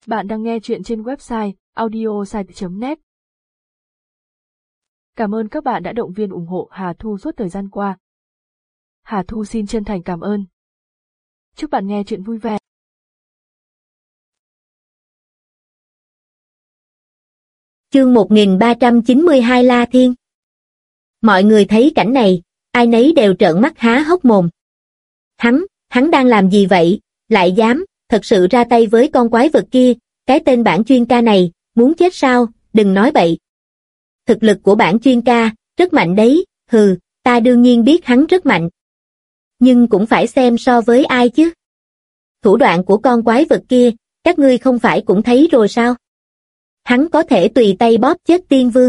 Bạn đang nghe chuyện trên website audiosite.net. Cảm ơn các bạn đã động viên ủng hộ Hà Thu suốt thời gian qua. Hà Thu xin chân thành cảm ơn. Chúc bạn nghe chuyện vui vẻ. Chương 1392 La Thiên. Mọi người thấy cảnh này, ai nấy đều trợn mắt há hốc mồm. Hắn đang làm gì vậy, lại dám, thật sự ra tay với con quái vật kia, cái tên bản chuyên ca này, muốn chết sao, đừng nói bậy. Thực lực của bản chuyên ca, rất mạnh đấy, ta đương nhiên biết hắn rất mạnh. Nhưng cũng phải xem so với ai chứ. Thủ đoạn của con quái vật kia, các ngươi không phải cũng thấy rồi sao? Hắn có thể tùy tay bóp chết tiên vương.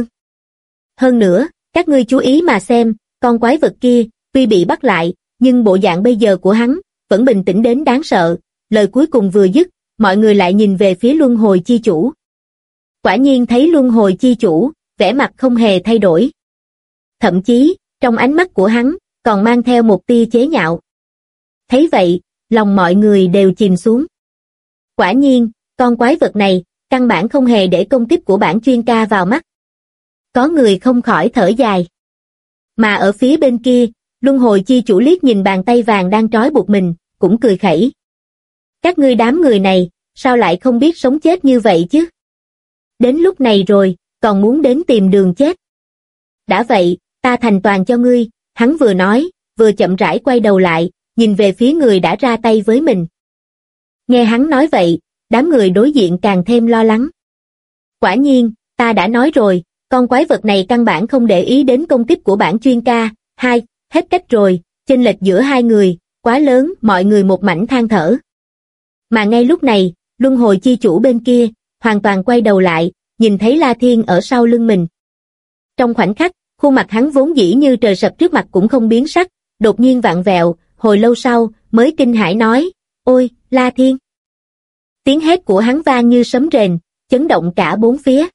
Hơn nữa, các ngươi chú ý mà xem, con quái vật kia, tuy bị bắt lại, nhưng bộ dạng bây giờ của hắn, vẫn bình tĩnh đến đáng sợ. Lời cuối cùng vừa dứt, mọi người lại nhìn về phía luân hồi chi chủ. Quả nhiên thấy luân hồi chi chủ, vẻ mặt không hề thay đổi. Thậm chí, trong ánh mắt của hắn, còn mang theo một tia chế nhạo. Thấy vậy, lòng mọi người đều chìm xuống. Quả nhiên, con quái vật này, căn bản không hề để công kích của bản chuyên ca vào mắt. Có người không khỏi thở dài. Mà ở phía bên kia, luân hồi chi chủ liếc nhìn bàn tay vàng đang trói buộc mình, cũng cười khẩy. Các ngươi đám người này, sao lại không biết sống chết như vậy chứ? Đến lúc này rồi, còn muốn đến tìm đường chết. Đã vậy, ta thành toàn cho ngươi, hắn vừa nói, vừa chậm rãi quay đầu lại, nhìn về phía người đã ra tay với mình. Nghe hắn nói vậy, đám người đối diện càng thêm lo lắng. Quả nhiên, ta đã nói rồi, con quái vật này căn bản không để ý đến công kích của bản chuyên ca, hết cách rồi, chênh lệch giữa hai người, quá lớn, mọi người một mảnh than thở. Mà ngay lúc này, luân hồi chi chủ bên kia, hoàn toàn quay đầu lại, nhìn thấy La Thiên ở sau lưng mình. Trong khoảnh khắc, khuôn mặt hắn vốn dĩ như trời sập trước mặt cũng không biến sắc, đột nhiên vặn vẹo, hồi lâu sau, mới kinh hãi nói, ôi, La Thiên. Tiếng hét của hắn vang như sấm rền, chấn động cả bốn phía.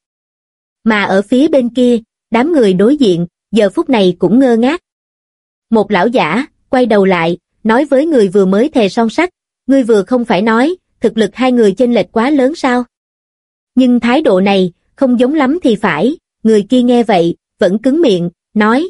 Mà ở phía bên kia, đám người đối diện, giờ phút này cũng ngơ ngác. Một lão giả, quay đầu lại, nói với người vừa mới thề son sắt, ngươi vừa không phải nói, thực lực hai người chênh lệch quá lớn sao? Nhưng thái độ này, không giống lắm thì phải, người kia nghe vậy, vẫn cứng miệng, nói,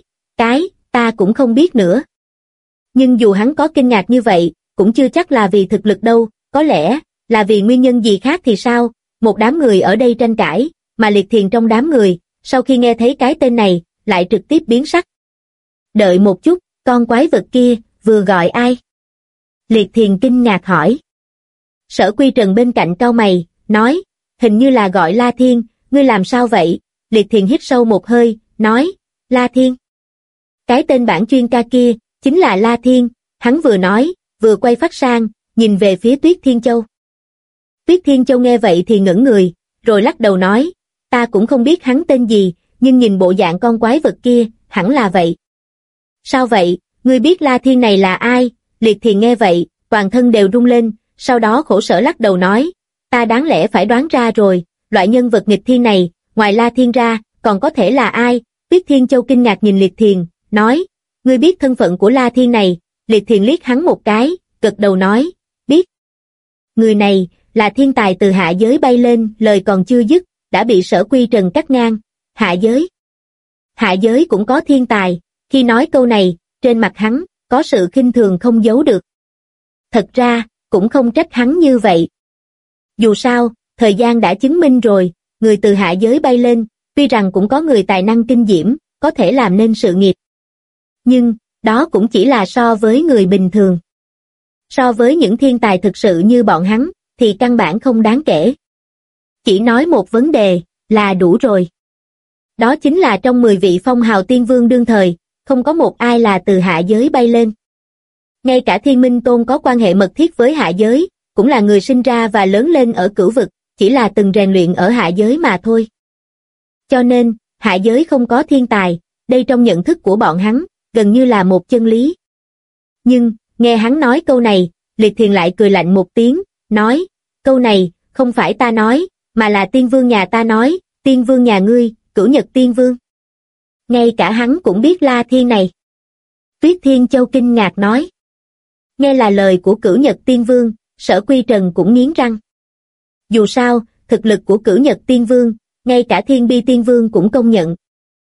ta cũng không biết nữa. Nhưng dù hắn có kinh ngạc như vậy, cũng chưa chắc là vì thực lực đâu, có lẽ là vì nguyên nhân gì khác thì sao? Một đám người ở đây tranh cãi, mà Liệt Thiền trong đám người, sau khi nghe thấy cái tên này, lại trực tiếp biến sắc. Đợi một chút, con quái vật kia, vừa gọi ai? Liệt Thiền kinh ngạc hỏi. Sở Quy Trần bên cạnh cau mày, nói, hình như là gọi La Thiên, ngươi làm sao vậy? Liệt Thiền hít sâu một hơi, nói, La Thiên. Cái tên bản chuyên ca kia, chính là La Thiên, hắn vừa nói, vừa quay phát sang, nhìn về phía Tuyết Thiên Châu. Tuyết Thiên Châu nghe vậy thì ngẩn người, rồi lắc đầu nói, ta cũng không biết hắn tên gì, nhưng nhìn bộ dạng con quái vật kia, hẳn là vậy. Sao vậy, ngươi biết La Thiên này là ai? Liệt Thiền nghe vậy, toàn thân đều rung lên, sau đó khổ sở lắc đầu nói, ta đáng lẽ phải đoán ra rồi, loại nhân vật nghịch thiên này, ngoài La Thiên ra, còn có thể là ai? Tuyết Thiên Châu kinh ngạc nhìn Liệt Thiền, nói, ngươi biết thân phận của La Thiên này? Liệt Thiền liếc hắn một cái, gật đầu nói, biết. Người này, là thiên tài từ hạ giới bay lên, lời còn chưa dứt, đã bị Sở Quy Trần cắt ngang. Hạ giới? Hạ giới cũng có thiên tài, khi nói câu này, trên mặt hắn, có sự khinh thường không giấu được. Thật ra, cũng không trách hắn như vậy. Dù sao, thời gian đã chứng minh rồi, người từ hạ giới bay lên, tuy rằng cũng có người tài năng kinh diễm, có thể làm nên sự nghiệp. Nhưng, đó cũng chỉ là so với người bình thường. So với những thiên tài thực sự như bọn hắn, thì căn bản không đáng kể. Chỉ nói một vấn đề, là đủ rồi. Đó chính là trong 10 vị phong hào tiên vương đương thời, không có một ai là từ hạ giới bay lên. Ngay cả Thiên Minh Tôn có quan hệ mật thiết với hạ giới, cũng là người sinh ra và lớn lên ở cửu vực, chỉ là từng rèn luyện ở hạ giới mà thôi. Cho nên, hạ giới không có thiên tài, đây trong nhận thức của bọn hắn, gần như là một chân lý. Nhưng, nghe hắn nói câu này, Liệt Thiền lại cười lạnh một tiếng, nói, câu này, không phải ta nói, mà là tiên vương nhà ta nói, tiên vương nhà ngươi, Cửu Nhật Tiên Vương. Ngay cả hắn cũng biết La Thiên này. Tuyết Thiên Châu kinh ngạc nói. Nghe là lời của Cửu Nhật Tiên Vương, Sở Quy Trần cũng nghiến răng. Dù sao, thực lực của Cửu Nhật Tiên Vương, ngay cả Thiên Bi Tiên Vương cũng công nhận.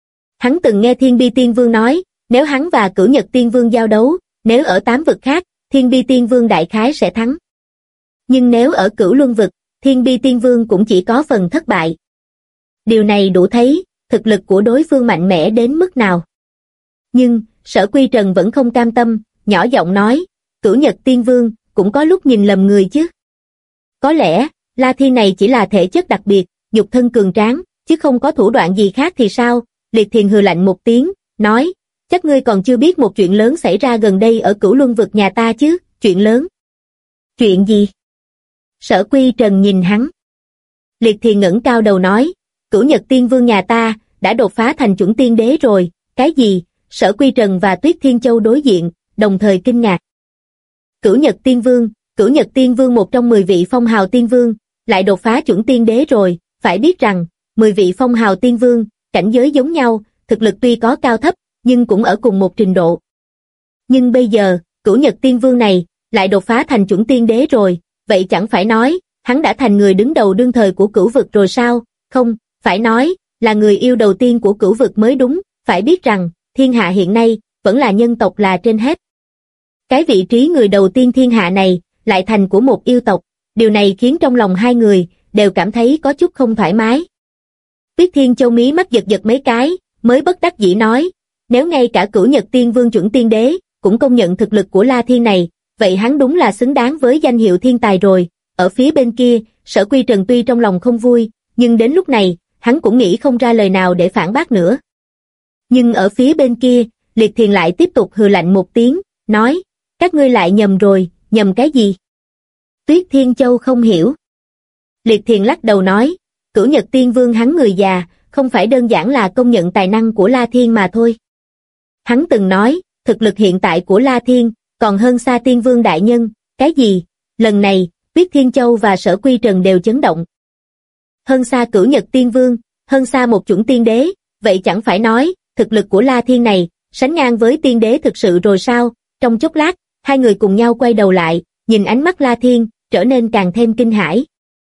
Hắn từng nghe Thiên Bi Tiên Vương nói, nếu hắn và Cửu Nhật Tiên Vương giao đấu, nếu ở 8 vực khác, Thiên Bi Tiên Vương đại khái sẽ thắng. Nhưng nếu ở Cửu Luân vực, Thiên Bi Tiên Vương cũng chỉ có phần thất bại. Điều này đủ thấy, thực lực của đối phương mạnh mẽ đến mức nào. Nhưng, Sở Quy Trần vẫn không cam tâm, nhỏ giọng nói, Cửu Nhật Tiên Vương, cũng có lúc nhìn lầm người chứ. Có lẽ, La Thiên này chỉ là thể chất đặc biệt, nhục thân cường tráng, chứ không có thủ đoạn gì khác thì sao? Liệt Thiền hừ lạnh một tiếng, nói, chắc ngươi còn chưa biết một chuyện lớn xảy ra gần đây ở Cửu Luân vực nhà ta chứ, chuyện lớn. Chuyện gì? Sở Quy Trần nhìn hắn. Liệt Thiền ngẩng cao đầu nói, Cửu Nhật Tiên Vương nhà ta, đã đột phá thành chuẩn tiên đế rồi, cái gì? Sở Quy Trần và Tuyết Thiên Châu đối diện, đồng thời kinh ngạc. Cửu Nhật Tiên Vương một trong 10 vị phong hào tiên vương, lại đột phá chuẩn tiên đế rồi, phải biết rằng, 10 vị phong hào tiên vương, cảnh giới giống nhau, thực lực tuy có cao thấp, nhưng cũng ở cùng một trình độ. Nhưng bây giờ, Cửu Nhật Tiên Vương này, lại đột phá thành chuẩn tiên đế rồi, vậy chẳng phải nói, hắn đã thành người đứng đầu đương thời của Cửu vực rồi sao? Không, phải nói, là người yêu đầu tiên của Cửu vực mới đúng, phải biết rằng, thiên hạ hiện nay, vẫn là nhân tộc là trên hết. Cái vị trí người đầu tiên thiên hạ này, lại thành của một yêu tộc, điều này khiến trong lòng hai người, đều cảm thấy có chút không thoải mái. Tuyết Thiên Châu mí mắt giật giật mấy cái, mới bất đắc dĩ nói, nếu ngay cả Cửu Nhật Tiên Vương chuẩn tiên đế, cũng công nhận thực lực của La Thiên này, vậy hắn đúng là xứng đáng với danh hiệu thiên tài rồi. Ở phía bên kia, Sở Quy Trần tuy trong lòng không vui, nhưng đến lúc này, hắn cũng nghĩ không ra lời nào để phản bác nữa. Nhưng ở phía bên kia, Liệt Thiền lại tiếp tục hừ lạnh một tiếng, nói, các ngươi lại nhầm rồi, nhầm cái gì? Tuyết Thiên Châu không hiểu. Liệt Thiền lắc đầu nói, Cửu Nhật Tiên Vương hắn người già, không phải đơn giản là công nhận tài năng của La Thiên mà thôi. Hắn từng nói, thực lực hiện tại của La Thiên, còn hơn xa Tiên Vương đại nhân, cái gì? Lần này, Tuyết Thiên Châu và Sở Quy Trần đều chấn động. Hơn xa Cửu Nhật Tiên Vương, hơn xa một chuẩn tiên đế, vậy chẳng phải nói, thực lực của La Thiên này, sánh ngang với tiên đế thực sự rồi sao? Trong chốc lát, hai người cùng nhau quay đầu lại, nhìn ánh mắt La Thiên, trở nên càng thêm kinh hãi.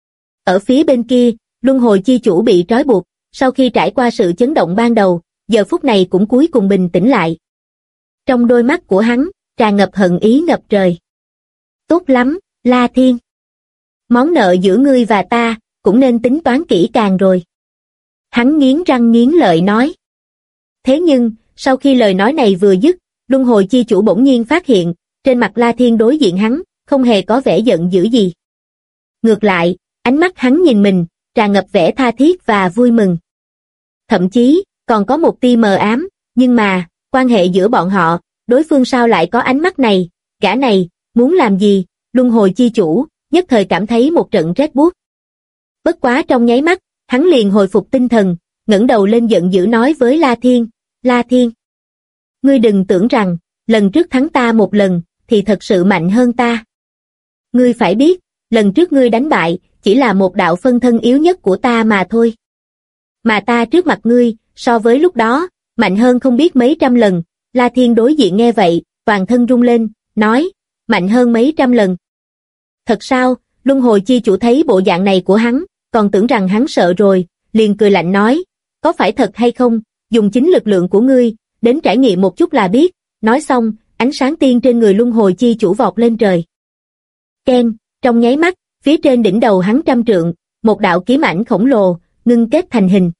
Ở phía bên kia, Luân Hồi Chi Chủ bị trói buộc, sau khi trải qua sự chấn động ban đầu, giờ phút này cũng cuối cùng bình tĩnh lại. Trong đôi mắt của hắn, tràn ngập hận ý ngập trời. Tốt lắm, La Thiên. Món nợ giữa ngươi và ta, cũng nên tính toán kỹ càng rồi. Hắn nghiến răng nghiến lợi nói. Thế nhưng, sau khi lời nói này vừa dứt, Luân Hồi Chi Chủ bỗng nhiên phát hiện, trên mặt La Thiên đối diện hắn, không hề có vẻ giận dữ gì. Ngược lại, ánh mắt hắn nhìn mình, tràn ngập vẻ tha thiết và vui mừng. Thậm chí, còn có một tia mờ ám, nhưng mà, quan hệ giữa bọn họ, đối phương sao lại có ánh mắt này, gã này, muốn làm gì? Luân Hồi Chi Chủ, nhất thời cảm thấy một trận rét buốt. Bất quá trong nháy mắt, hắn liền hồi phục tinh thần, ngẩng đầu lên giận dữ nói với La Thiên, La Thiên. Ngươi đừng tưởng rằng, lần trước thắng ta một lần, thì thật sự mạnh hơn ta. Ngươi phải biết, lần trước ngươi đánh bại, chỉ là một đạo phân thân yếu nhất của ta mà thôi. Mà ta trước mặt ngươi, so với lúc đó, mạnh hơn không biết mấy trăm lần. La Thiên đối diện nghe vậy, toàn thân rung lên, nói, mạnh hơn mấy trăm lần. Thật sao? Luân Hồi Chi Chủ thấy bộ dạng này của hắn, còn tưởng rằng hắn sợ rồi, liền cười lạnh nói, có phải thật hay không, dùng chính lực lượng của ngươi, đến trải nghiệm một chút là biết. Nói xong, ánh sáng tiên trên người Luân Hồi Chi Chủ vọt lên trời. Keng, trong nháy mắt, phía trên đỉnh đầu hắn 100 trượng, một đạo kiếm ảnh khổng lồ, ngưng kết thành hình.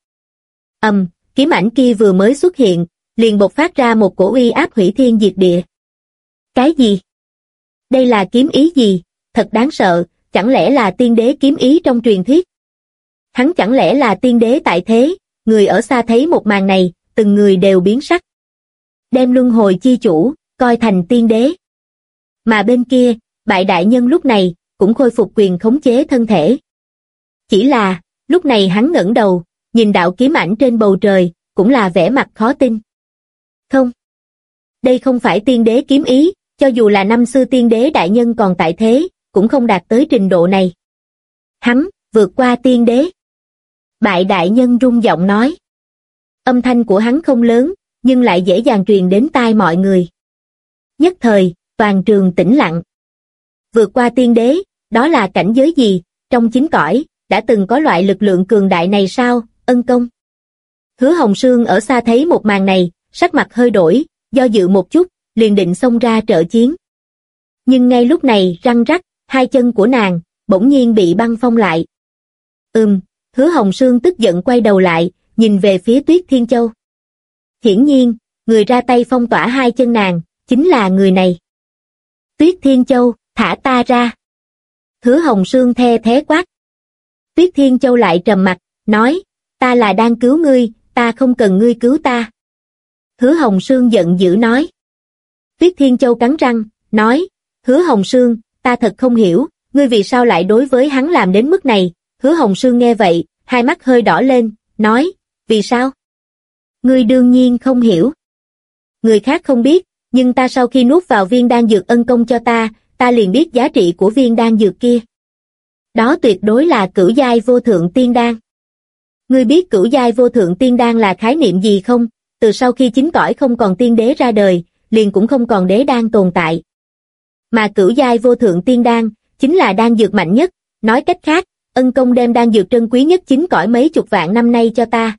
Kiếm ảnh kia vừa mới xuất hiện, liền bộc phát ra một cổ uy áp hủy thiên diệt địa. Cái gì? Đây là kiếm ý gì? Thật đáng sợ, chẳng lẽ là tiên đế kiếm ý trong truyền thuyết? Hắn chẳng lẽ là tiên đế tại thế? Người ở xa thấy một màn này, từng người đều biến sắc. Đem Luân Hồi Chi Chủ, coi thành tiên đế. Mà bên kia, Bại Đại Nhân lúc này, cũng khôi phục quyền khống chế thân thể. Chỉ là, lúc này hắn ngẩng đầu, nhìn đạo kiếm ảnh trên bầu trời, cũng là vẻ mặt khó tin. Không. Đây không phải tiên đế kiếm ý, cho dù là năm xưa tiên đế đại nhân còn tại thế, cũng không đạt tới trình độ này. Hắn, vượt qua tiên đế. Bại Đại Nhân rung giọng nói. Âm thanh của hắn không lớn, nhưng lại dễ dàng truyền đến tai mọi người. Nhất thời, toàn trường tĩnh lặng. Vượt qua tiên đế, đó là cảnh giới gì? trong chính cõi, đã từng có loại lực lượng cường đại này sao, Ân công? Hứa Hồng Sương ở xa thấy một màn này, sắc mặt hơi đổi, do dự một chút, liền định xông ra trợ chiến. Nhưng ngay lúc này răng rắc, hai chân của nàng, bỗng nhiên bị băng phong lại. Hứa Hồng Sương tức giận quay đầu lại, nhìn về phía Tuyết Thiên Châu. Hiển nhiên, người ra tay phong tỏa hai chân nàng, chính là người này. Tuyết Thiên Châu, thả ta ra. Hứa Hồng Sương the thế quát. Tuyết Thiên Châu lại trầm mặt, nói, ta là đang cứu ngươi, ta không cần ngươi cứu ta. Hứa Hồng Sương giận dữ nói. Tuyết Thiên Châu cắn răng, nói, Hứa Hồng Sương, ta thật không hiểu, ngươi vì sao lại đối với hắn làm đến mức này. Hứa Hồng Sương nghe vậy, hai mắt hơi đỏ lên, nói, vì sao? Ngươi đương nhiên không hiểu. Người khác không biết, nhưng ta sau khi nuốt vào viên đan dược ân công cho ta liền biết giá trị của viên đan dược kia. Đó tuyệt đối là cửu giai vô thượng tiên đan. Ngươi biết cửu giai vô thượng tiên đan là khái niệm gì không? Từ sau khi chính cõi không còn tiên đế ra đời, liền cũng không còn đế đan tồn tại. Mà cửu giai vô thượng tiên đan, chính là đan dược mạnh nhất, nói cách khác, ân công đem đan dược trân quý nhất chính cõi mấy chục vạn năm nay cho ta.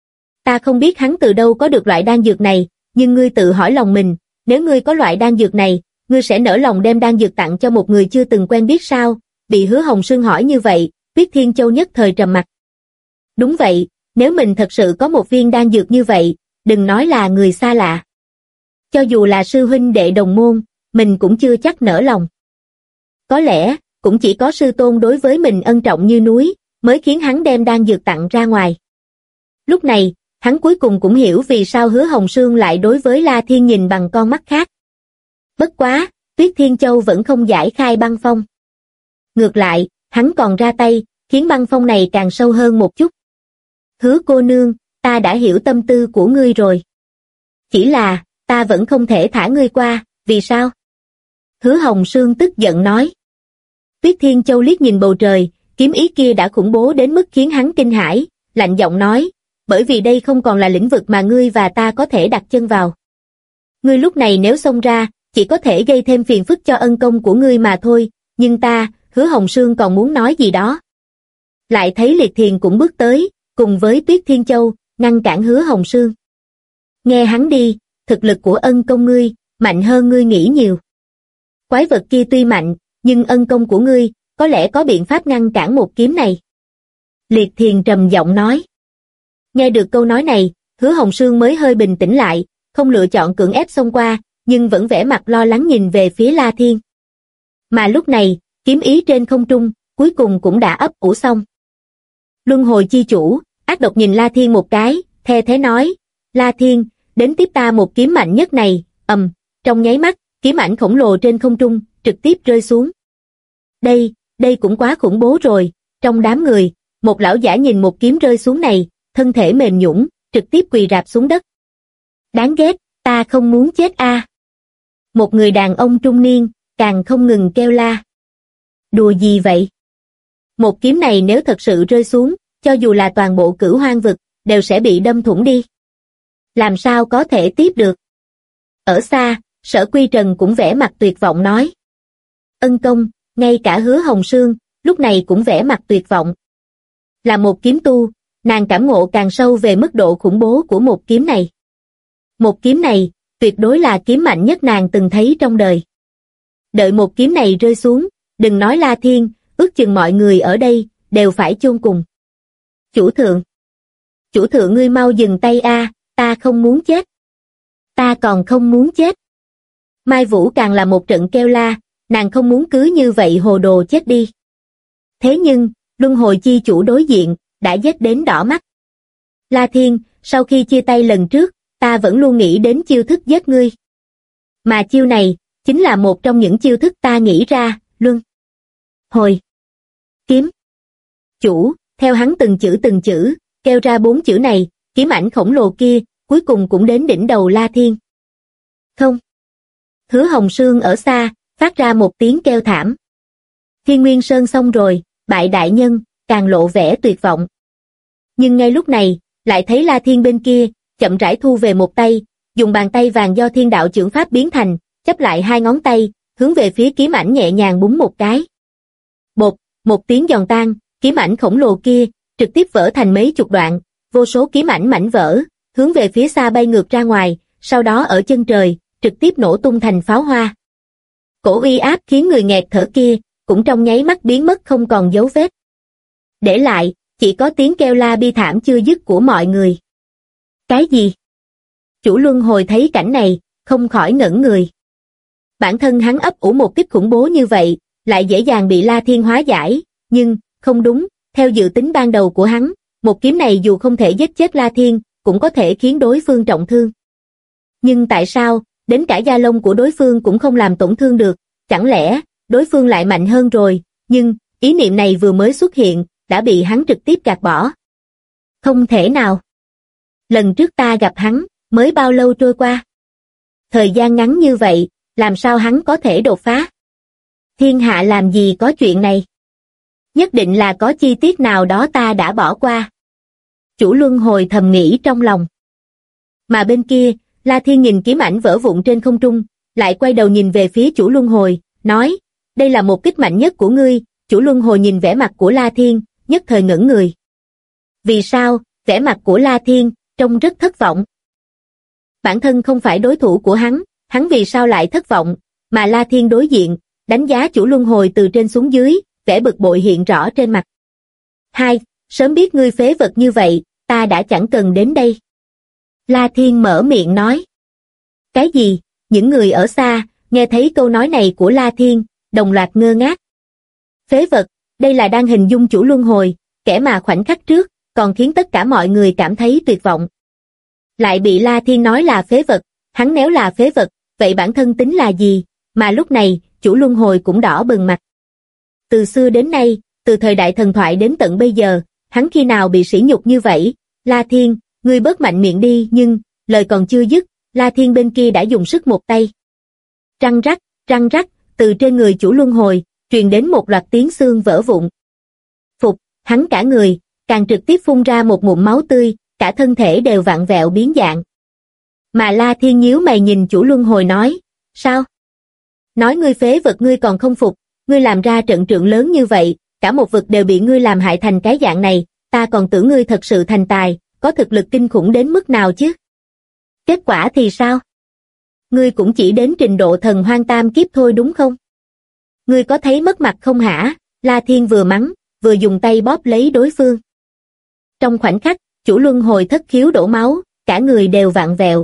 Ta không biết hắn từ đâu có được loại đan dược này, nhưng ngươi tự hỏi lòng mình, nếu ngươi có loại đan dược này, ngươi sẽ nỡ lòng đem đan dược tặng cho một người chưa từng quen biết sao? Bị Hứa Hồng Sương hỏi như vậy, Tuyết Thiên Châu nhất thời trầm mặt. Đúng vậy, nếu mình thật sự có một viên đan dược như vậy, đừng nói là người xa lạ. Cho dù là sư huynh đệ đồng môn, mình cũng chưa chắc nỡ lòng. Có lẽ, cũng chỉ có sư tôn đối với mình ân trọng như núi, mới khiến hắn đem đan dược tặng ra ngoài. Lúc này, hắn cuối cùng cũng hiểu vì sao Hứa Hồng Sương lại đối với La Thiên nhìn bằng con mắt khác. Bất quá, Tuyết Thiên Châu vẫn không giải khai băng phong. Ngược lại, hắn còn ra tay, khiến băng phong này càng sâu hơn một chút. Hứa cô nương, ta đã hiểu tâm tư của ngươi rồi. Chỉ là, ta vẫn không thể thả ngươi qua, vì sao? Hứa Hồng Sương tức giận nói. Tuyết Thiên Châu liếc nhìn bầu trời, kiếm ý kia đã khủng bố đến mức khiến hắn kinh hãi, lạnh giọng nói, bởi vì đây không còn là lĩnh vực mà ngươi và ta có thể đặt chân vào. Ngươi lúc này nếu xông ra, chỉ có thể gây thêm phiền phức cho ân công của ngươi mà thôi, nhưng ta, Hứa Hồng Sương còn muốn nói gì đó. Lại thấy Liệt Thiền cũng bước tới, cùng với Tuyết Thiên Châu, ngăn cản Hứa Hồng Sương. Nghe hắn đi, thực lực của ân công ngươi, mạnh hơn ngươi nghĩ nhiều. Quái vật kia tuy mạnh, nhưng ân công của ngươi, có lẽ có biện pháp ngăn cản một kiếm này. Liệt Thiền trầm giọng nói. Nghe được câu nói này, Hứa Hồng Sương mới hơi bình tĩnh lại, không lựa chọn cưỡng ép xông qua, nhưng vẫn vẻ mặt lo lắng nhìn về phía La Thiên. Mà lúc này, kiếm ý trên không trung, cuối cùng cũng đã ấp ủ xong. Luân hồi chi chủ, ác độc nhìn La Thiên một cái, the thế nói, La Thiên, đến tiếp ta một kiếm mạnh nhất này, trong nháy mắt, kiếm ảnh khổng lồ trên không trung, trực tiếp rơi xuống. Đây cũng quá khủng bố rồi, trong đám người, một lão giả nhìn một kiếm rơi xuống này, thân thể mềm nhũn, trực tiếp quỳ rạp xuống đất. Đáng ghét, ta không muốn chết a. Một người đàn ông trung niên, càng không ngừng kêu la. Đùa gì vậy? Một kiếm này nếu thật sự rơi xuống, cho dù là toàn bộ Cửu Hoang vực, đều sẽ bị đâm thủng đi. Làm sao có thể tiếp được? Ở xa, Sở Quy Trần cũng vẻ mặt tuyệt vọng nói. Ân công, ngay cả Hứa Hồng Sương, lúc này cũng vẻ mặt tuyệt vọng. Là một kiếm tu, nàng cảm ngộ càng sâu về mức độ khủng bố của một kiếm này. Một kiếm này, tuyệt đối là kiếm mạnh nhất nàng từng thấy trong đời. Đợi một kiếm này rơi xuống, đừng nói La Thiên, ước chừng mọi người ở đây, đều phải chôn cùng. Chủ thượng ngươi mau dừng tay a, ta không muốn chết. Ta còn không muốn chết. Mai Vũ càng là một trận kêu la, nàng không muốn cứ như vậy hồ đồ chết đi. Thế nhưng, luân hồi chi chủ đối diện, đã giết đến đỏ mắt. La Thiên, sau khi chia tay lần trước, ta vẫn luôn nghĩ đến chiêu thức giết ngươi. Mà chiêu này, chính là một trong những chiêu thức ta nghĩ ra, luân hồi kiếm. Chủ, theo hắn từng chữ, kêu ra 4 chữ này, kiếm ảnh khổng lồ kia, cuối cùng cũng đến đỉnh đầu La Thiên. Không. Hứa Hồng Sương ở xa, phát ra một tiếng kêu thảm. Thiên Nguyên Sơn xong rồi, bại đại nhân, càng lộ vẻ tuyệt vọng. Nhưng ngay lúc này, lại thấy La Thiên bên kia, chậm rãi thu về một tay, dùng bàn tay vàng do thiên đạo chưởng pháp biến thành, chắp lại 2 ngón tay, hướng về phía kiếm ảnh nhẹ nhàng búng một cái. Bột, một tiếng giòn tan, kiếm ảnh khổng lồ kia trực tiếp vỡ thành mấy chục đoạn, vô số kiếm ảnh mảnh vỡ, hướng về phía xa bay ngược ra ngoài, sau đó ở chân trời, trực tiếp nổ tung thành pháo hoa. Cổ uy áp khiến người nghẹt thở kia, cũng trong nháy mắt biến mất không còn dấu vết. Để lại, chỉ có tiếng kêu la bi thảm chưa dứt của mọi người. Cái gì? Chủ luân hồi thấy cảnh này, không khỏi ngẩn người. Bản thân hắn ấp ủ một kích khủng bố như vậy, lại dễ dàng bị La Thiên hóa giải, nhưng, không đúng, theo dự tính ban đầu của hắn, một kiếm này dù không thể giết chết La Thiên, cũng có thể khiến đối phương trọng thương. Nhưng tại sao, đến cả da lông của đối phương cũng không làm tổn thương được, chẳng lẽ, đối phương lại mạnh hơn rồi, nhưng, ý niệm này vừa mới xuất hiện, đã bị hắn trực tiếp gạt bỏ. Không thể nào. Lần trước ta gặp hắn, mới bao lâu trôi qua? Thời gian ngắn như vậy, làm sao hắn có thể đột phá? Thiên hạ làm gì có chuyện này? Nhất định là có chi tiết nào đó ta đã bỏ qua. Chủ luân hồi thầm nghĩ trong lòng. Mà bên kia, La Thiên nhìn kiếm ảnh vỡ vụn trên không trung, lại quay đầu nhìn về phía chủ luân hồi, nói, đây là một kích mạnh nhất của ngươi. Chủ luân hồi nhìn vẻ mặt của La Thiên, nhất thời ngẩn người. Vì sao, vẻ mặt của La Thiên, trông rất thất vọng. Bản thân không phải đối thủ của hắn vì sao lại thất vọng, mà La Thiên đối diện, đánh giá chủ luân hồi từ trên xuống dưới, vẻ bực bội hiện rõ trên mặt. Hai, sớm biết ngươi phế vật như vậy, ta đã chẳng cần đến đây. La Thiên mở miệng nói. Cái gì? Những người ở xa, nghe thấy câu nói này của La Thiên, đồng loạt ngơ ngác. Phế vật, đây là đang hình dung chủ luân hồi, kẻ mà khoảnh khắc trước, còn khiến tất cả mọi người cảm thấy tuyệt vọng. Lại bị La Thiên nói là phế vật, hắn nếu là phế vật, vậy bản thân tính là gì, mà lúc này, chủ luân hồi cũng đỏ bừng mặt. Từ xưa đến nay, từ thời đại thần thoại đến tận bây giờ, hắn khi nào bị sỉ nhục như vậy? La Thiên, ngươi bớt mạnh miệng đi, nhưng, lời còn chưa dứt, La Thiên bên kia đã dùng sức một tay. Răng rắc, từ trên người chủ luân hồi, truyền đến một loạt tiếng xương vỡ vụn. Phục, hắn cả người, càng trực tiếp phun ra một ngụm máu tươi, cả thân thể đều vặn vẹo biến dạng. Mà La Thiên nhíu mày nhìn chủ luân hồi nói, sao? Nói ngươi phế vật ngươi còn không phục, ngươi làm ra trận trượng lớn như vậy, cả một vực đều bị ngươi làm hại thành cái dạng này, ta còn tưởng ngươi thật sự thành tài, có thực lực kinh khủng đến mức nào chứ? Kết quả thì sao? Ngươi cũng chỉ đến trình độ thần hoang tam kiếp thôi đúng không? Ngươi có thấy mất mặt không hả? La Thiên vừa mắng, vừa dùng tay bóp lấy đối phương. Trong khoảnh khắc, chủ luân hồi thất khiếu đổ máu, cả người đều vặn vẹo.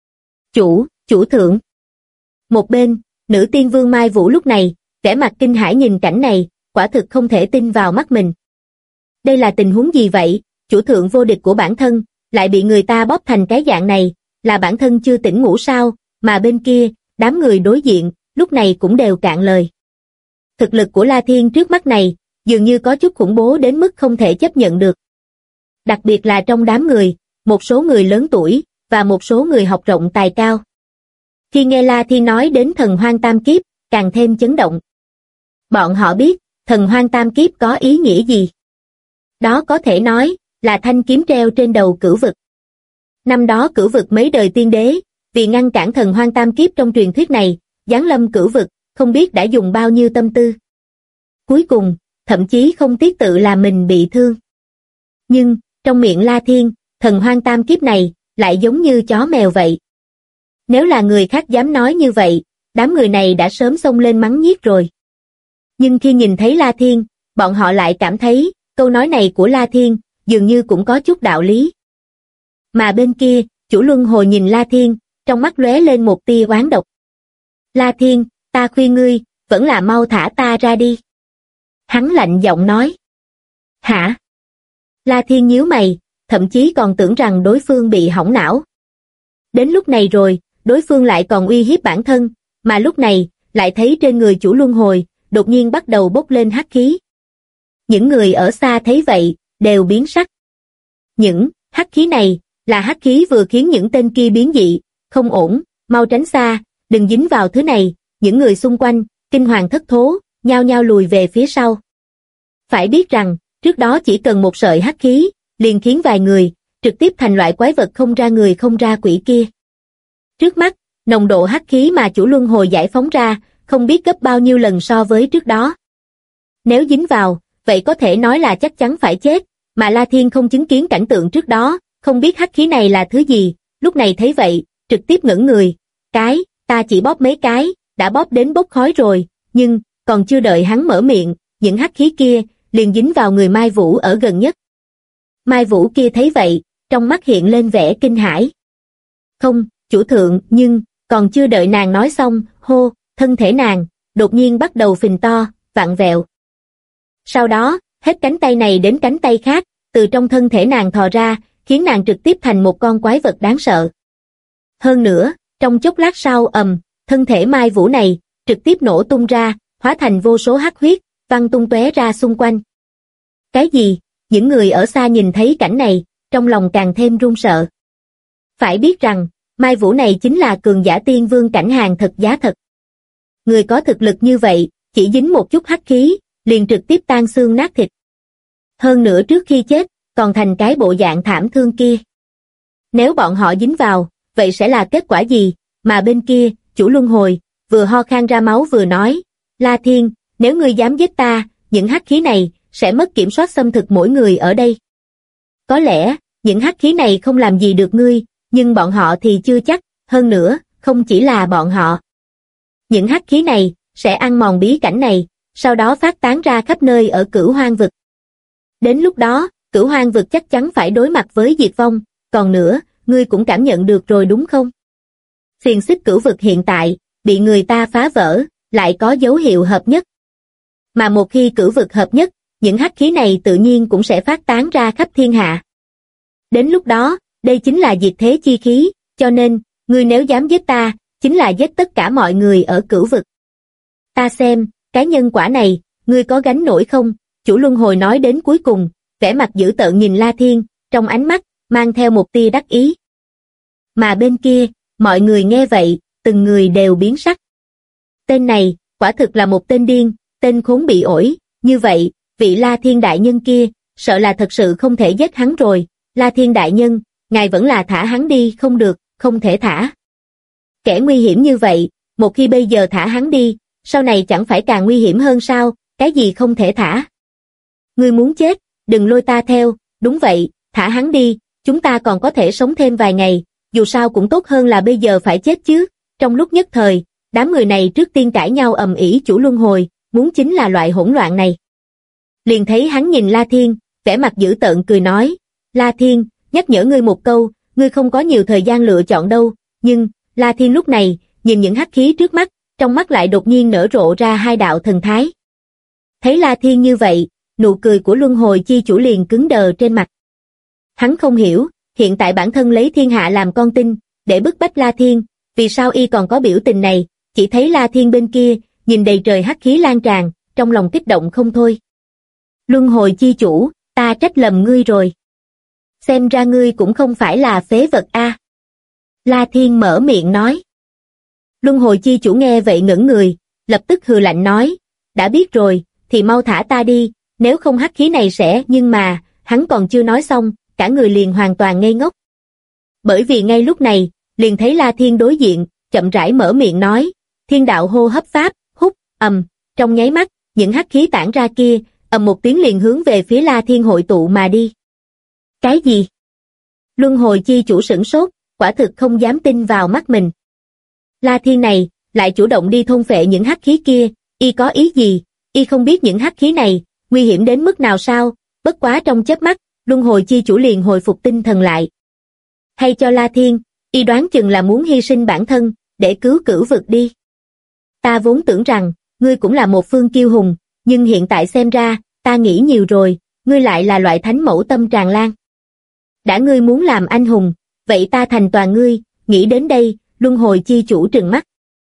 Chủ thượng. Một bên, nữ tiên vương Mai Vũ lúc này, vẻ mặt kinh hãi nhìn cảnh này, quả thực không thể tin vào mắt mình. Đây là tình huống gì vậy? Chủ thượng vô địch của bản thân, lại bị người ta bóp thành cái dạng này, là bản thân chưa tỉnh ngủ sao? Mà bên kia, đám người đối diện, lúc này cũng đều cạn lời. Thực lực của La Thiên trước mắt này, dường như có chút khủng bố đến mức không thể chấp nhận được. Đặc biệt là trong đám người, một số người lớn tuổi, và một số người học rộng tài cao. Khi nghe La Thiên nói đến thần hoang tam kiếp, càng thêm chấn động. Bọn họ biết, thần hoang tam kiếp có ý nghĩa gì. Đó có thể nói, là thanh kiếm treo trên đầu cửu vực. Năm đó cửu vực mấy đời tiên đế, vì ngăn cản thần hoang tam kiếp trong truyền thuyết này, giáng lâm cửu vực, không biết đã dùng bao nhiêu tâm tư. Cuối cùng, thậm chí không tiếc tự làm mình bị thương. Nhưng, trong miệng La Thiên, thần hoang tam kiếp này, lại giống như chó mèo vậy. Nếu là người khác dám nói như vậy, đám người này đã sớm xông lên mắng nhiếc rồi. Nhưng khi nhìn thấy La Thiên, bọn họ lại cảm thấy, câu nói này của La Thiên, dường như cũng có chút đạo lý. Mà bên kia, chủ luân hồi nhìn La Thiên, trong mắt lóe lên một tia oán độc. La Thiên, ta khuyên ngươi, vẫn là mau thả ta ra đi. Hắn lạnh giọng nói. Hả? La Thiên nhíu mày, thậm chí còn tưởng rằng đối phương bị hỏng não. Đến lúc này rồi, đối phương lại còn uy hiếp bản thân, mà lúc này, lại thấy trên người chủ luân hồi, đột nhiên bắt đầu bốc lên hắc khí. Những người ở xa thấy vậy, đều biến sắc. Những hắc khí này, là hắc khí vừa khiến những tên kia biến dị, không ổn, mau tránh xa, đừng dính vào thứ này, những người xung quanh, kinh hoàng thất thố, nhao nhao lùi về phía sau. Phải biết rằng, trước đó chỉ cần một sợi hắc khí, liền khiến vài người, trực tiếp thành loại quái vật không ra người không ra quỷ kia. Trước mắt, nồng độ hắc khí mà chủ luân hồi giải phóng ra, không biết gấp bao nhiêu lần so với trước đó. Nếu dính vào, vậy có thể nói là chắc chắn phải chết, mà La Thiên không chứng kiến cảnh tượng trước đó, không biết hắc khí này là thứ gì, lúc này thấy vậy, trực tiếp ngẩn người, ta chỉ bóp mấy cái, đã bóp đến bốc khói rồi, nhưng, còn chưa đợi hắn mở miệng, những hắc khí kia, liền dính vào người Mai Vũ ở gần nhất. Mai Vũ kia thấy vậy, trong mắt hiện lên vẻ kinh hãi. Không, chủ thượng, nhưng, còn chưa đợi nàng nói xong, hô, thân thể nàng, đột nhiên bắt đầu phình to, vặn vẹo. Sau đó, hết cánh tay này đến cánh tay khác, từ trong thân thể nàng thò ra, khiến nàng trực tiếp thành một con quái vật đáng sợ. Hơn nữa, trong chốc lát sau thân thể Mai Vũ này, trực tiếp nổ tung ra, hóa thành vô số hắc huyết, văng tung tóe ra xung quanh. Cái gì? Những người ở xa nhìn thấy cảnh này, trong lòng càng thêm run sợ. Phải biết rằng, Mai Vũ này chính là cường giả tiên vương cảnh hàng thật giá thật. Người có thực lực như vậy, chỉ dính một chút hắc khí, liền trực tiếp tan xương nát thịt. Hơn nữa trước khi chết, còn thành cái bộ dạng thảm thương kia. Nếu bọn họ dính vào, vậy sẽ là kết quả gì? Mà bên kia, chủ luân hồi, vừa ho khan ra máu vừa nói, La Thiên, nếu ngươi dám giết ta, những hắc khí này, sẽ mất kiểm soát xâm thực mỗi người ở đây. Có lẽ, những hắc khí này không làm gì được ngươi, nhưng bọn họ thì chưa chắc, hơn nữa, không chỉ là bọn họ. Những hắc khí này, sẽ ăn mòn bí cảnh này, sau đó phát tán ra khắp nơi ở Cửu Hoang vực. Đến lúc đó, Cửu Hoang vực chắc chắn phải đối mặt với diệt vong, còn nữa, ngươi cũng cảm nhận được rồi đúng không? Xiềng xích cửu vực hiện tại, bị người ta phá vỡ, lại có dấu hiệu hợp nhất. Mà một khi cửu vực hợp nhất, những hắc khí này tự nhiên cũng sẽ phát tán ra khắp thiên hạ. Đến lúc đó, đây chính là diệt thế chi khí, cho nên, ngươi nếu dám giết ta, chính là giết tất cả mọi người ở cửu vực. Ta xem, cái nhân quả này, ngươi có gánh nổi không? Chủ luân hồi nói đến cuối cùng, vẻ mặt dữ tợn nhìn La Thiên, trong ánh mắt, mang theo một tia đắc ý. Mà bên kia, mọi người nghe vậy, từng người đều biến sắc. Tên này, quả thực là một tên điên, tên khốn bị ổi, như vậy, vị La Thiên đại nhân kia, sợ là thật sự không thể giết hắn rồi. La Thiên đại nhân, ngài vẫn là thả hắn đi, không được, không thể thả. Kẻ nguy hiểm như vậy, một khi bây giờ thả hắn đi, sau này chẳng phải càng nguy hiểm hơn sao? Cái gì không thể thả? Ngươi muốn chết, đừng lôi ta theo, đúng vậy, thả hắn đi, chúng ta còn có thể sống thêm vài ngày, dù sao cũng tốt hơn là bây giờ phải chết chứ. Trong lúc nhất thời, đám người này trước tiên cãi nhau ầm ĩ. Chủ luân hồi, muốn chính là loại hỗn loạn này. Liền thấy hắn nhìn La Thiên, vẻ mặt dữ tợn cười nói, La Thiên, nhắc nhở ngươi một câu, ngươi không có nhiều thời gian lựa chọn đâu, nhưng, La Thiên lúc này, nhìn những hắc khí trước mắt, trong mắt lại đột nhiên nở rộ ra hai đạo thần thái. Thấy La Thiên như vậy, nụ cười của luân hồi chi chủ liền cứng đờ trên mặt. Hắn không hiểu, hiện tại bản thân lấy thiên hạ làm con tin, để bức bách La Thiên, vì sao y còn có biểu tình này, chỉ thấy La Thiên bên kia, nhìn đầy trời hắc khí lan tràn, trong lòng kích động không thôi. Luân hồi chi chủ, ta trách lầm ngươi rồi. Xem ra ngươi cũng không phải là phế vật a. La Thiên mở miệng nói. Luân hồi chi chủ nghe vậy ngẩn người, lập tức hừ lạnh nói, đã biết rồi, thì mau thả ta đi, nếu không hắc khí này sẽ, nhưng mà, hắn còn chưa nói xong, cả người liền hoàn toàn ngây ngốc. Bởi vì ngay lúc này, liền thấy La Thiên đối diện, chậm rãi mở miệng nói, thiên đạo hô hấp pháp, hút, trong nháy mắt, những hắc khí tản ra kia, một tiếng liền hướng về phía La Thiên hội tụ mà đi. Cái gì? Luân hồi chi chủ sửng sốt, quả thực không dám tin vào mắt mình. La Thiên này, lại chủ động đi thôn phệ những hắc khí kia, y có ý gì? Y không biết những hắc khí này, nguy hiểm đến mức nào sao? Bất quá trong chớp mắt, luân hồi chi chủ liền hồi phục tinh thần lại. Hay cho La Thiên, y đoán chừng là muốn hy sinh bản thân, để cứu cửu vực đi. Ta vốn tưởng rằng, ngươi cũng là một phương kiêu hùng, nhưng hiện tại xem ra, ta nghĩ nhiều rồi, ngươi lại là loại thánh mẫu tâm tràn lan. Đã ngươi muốn làm anh hùng, vậy ta thành toàn ngươi, nghĩ đến đây, luân hồi chi chủ trừng mắt.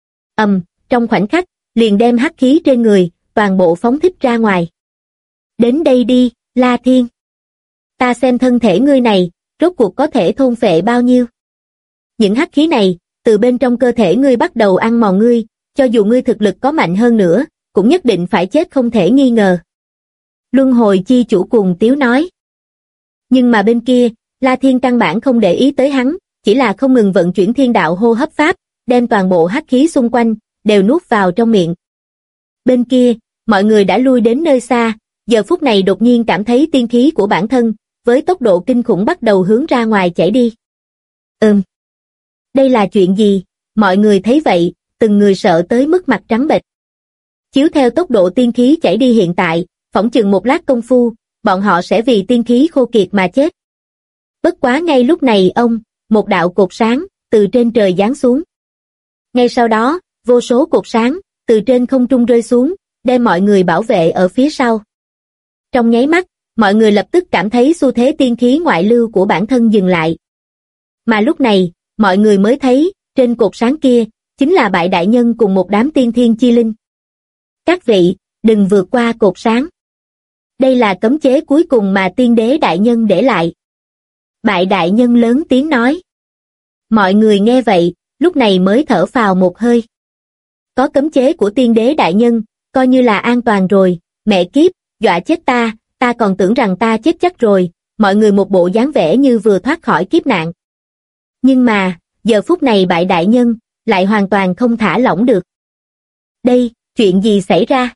Trong khoảnh khắc, liền đem hắc khí trên người, toàn bộ phóng thích ra ngoài. Đến đây đi, La Thiên. Ta xem thân thể ngươi này, rốt cuộc có thể thôn phệ bao nhiêu. Những hắc khí này, từ bên trong cơ thể ngươi bắt đầu ăn mòn ngươi, cho dù ngươi thực lực có mạnh hơn nữa, cũng nhất định phải chết không thể nghi ngờ. Luân hồi chi chủ cuồng tiếu nói. Nhưng mà bên kia, La Thiên căn bản không để ý tới hắn, chỉ là không ngừng vận chuyển thiên đạo hô hấp pháp, đem toàn bộ hắc khí xung quanh, đều nuốt vào trong miệng. Bên kia, mọi người đã lui đến nơi xa, giờ phút này đột nhiên cảm thấy tiên khí của bản thân, với tốc độ kinh khủng bắt đầu hướng ra ngoài chảy đi. Đây là chuyện gì? Mọi người thấy vậy, từng người sợ tới mức mặt trắng bệch. Chiếu theo tốc độ tiên khí chảy đi hiện tại, phỏng chừng một lát công phu, bọn họ sẽ vì tiên khí khô kiệt mà chết. Bất quá ngay lúc này một đạo cột sáng, từ trên trời giáng xuống. Ngay sau đó, vô số cột sáng, từ trên không trung rơi xuống, đem mọi người bảo vệ ở phía sau. Trong nháy mắt, mọi người lập tức cảm thấy xu thế tiên khí ngoại lưu của bản thân dừng lại. Mà lúc này, mọi người mới thấy, trên cột sáng kia, chính là Bại Đại Nhân cùng một đám tiên thiên chi linh. Các vị, đừng vượt qua cột sáng. Đây là cấm chế cuối cùng mà Tiên Đế Đại Nhân để lại. Bại Đại Nhân lớn tiếng nói. Mọi người nghe vậy, lúc này mới thở phào một hơi. Có cấm chế của Tiên Đế Đại Nhân, coi như là an toàn rồi, mẹ kiếp, dọa chết ta còn tưởng rằng ta chết chắc rồi, mọi người một bộ dáng vẻ như vừa thoát khỏi kiếp nạn. Nhưng mà, giờ phút này Bại Đại Nhân, lại hoàn toàn không thả lỏng được. Đây, chuyện gì xảy ra?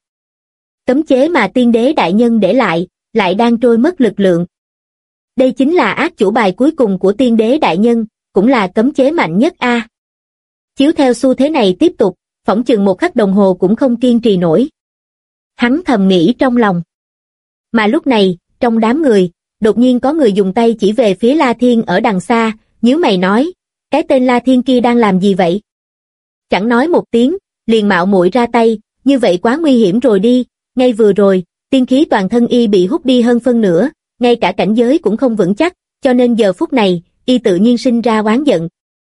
Cấm chế mà Tiên Đế Đại Nhân để lại đang trôi mất lực lượng. Đây chính là ác chủ bài cuối cùng của Tiên Đế Đại Nhân, cũng là cấm chế mạnh nhất a. Chiếu theo xu thế này tiếp tục, phỏng chừng một khắc đồng hồ cũng không kiên trì nổi. Hắn thầm nghĩ trong lòng. Mà lúc này, trong đám người, đột nhiên có người dùng tay chỉ về phía La Thiên ở đằng xa, nhíu mày nói, cái tên La Thiên kia đang làm gì vậy? Chẳng nói một tiếng, liền mạo muội ra tay, như vậy quá nguy hiểm rồi đi, ngay vừa rồi, tiên khí toàn thân y bị hút đi hơn phân nửa, ngay cả cảnh giới cũng không vững chắc, cho nên giờ phút này, y tự nhiên sinh ra oán giận.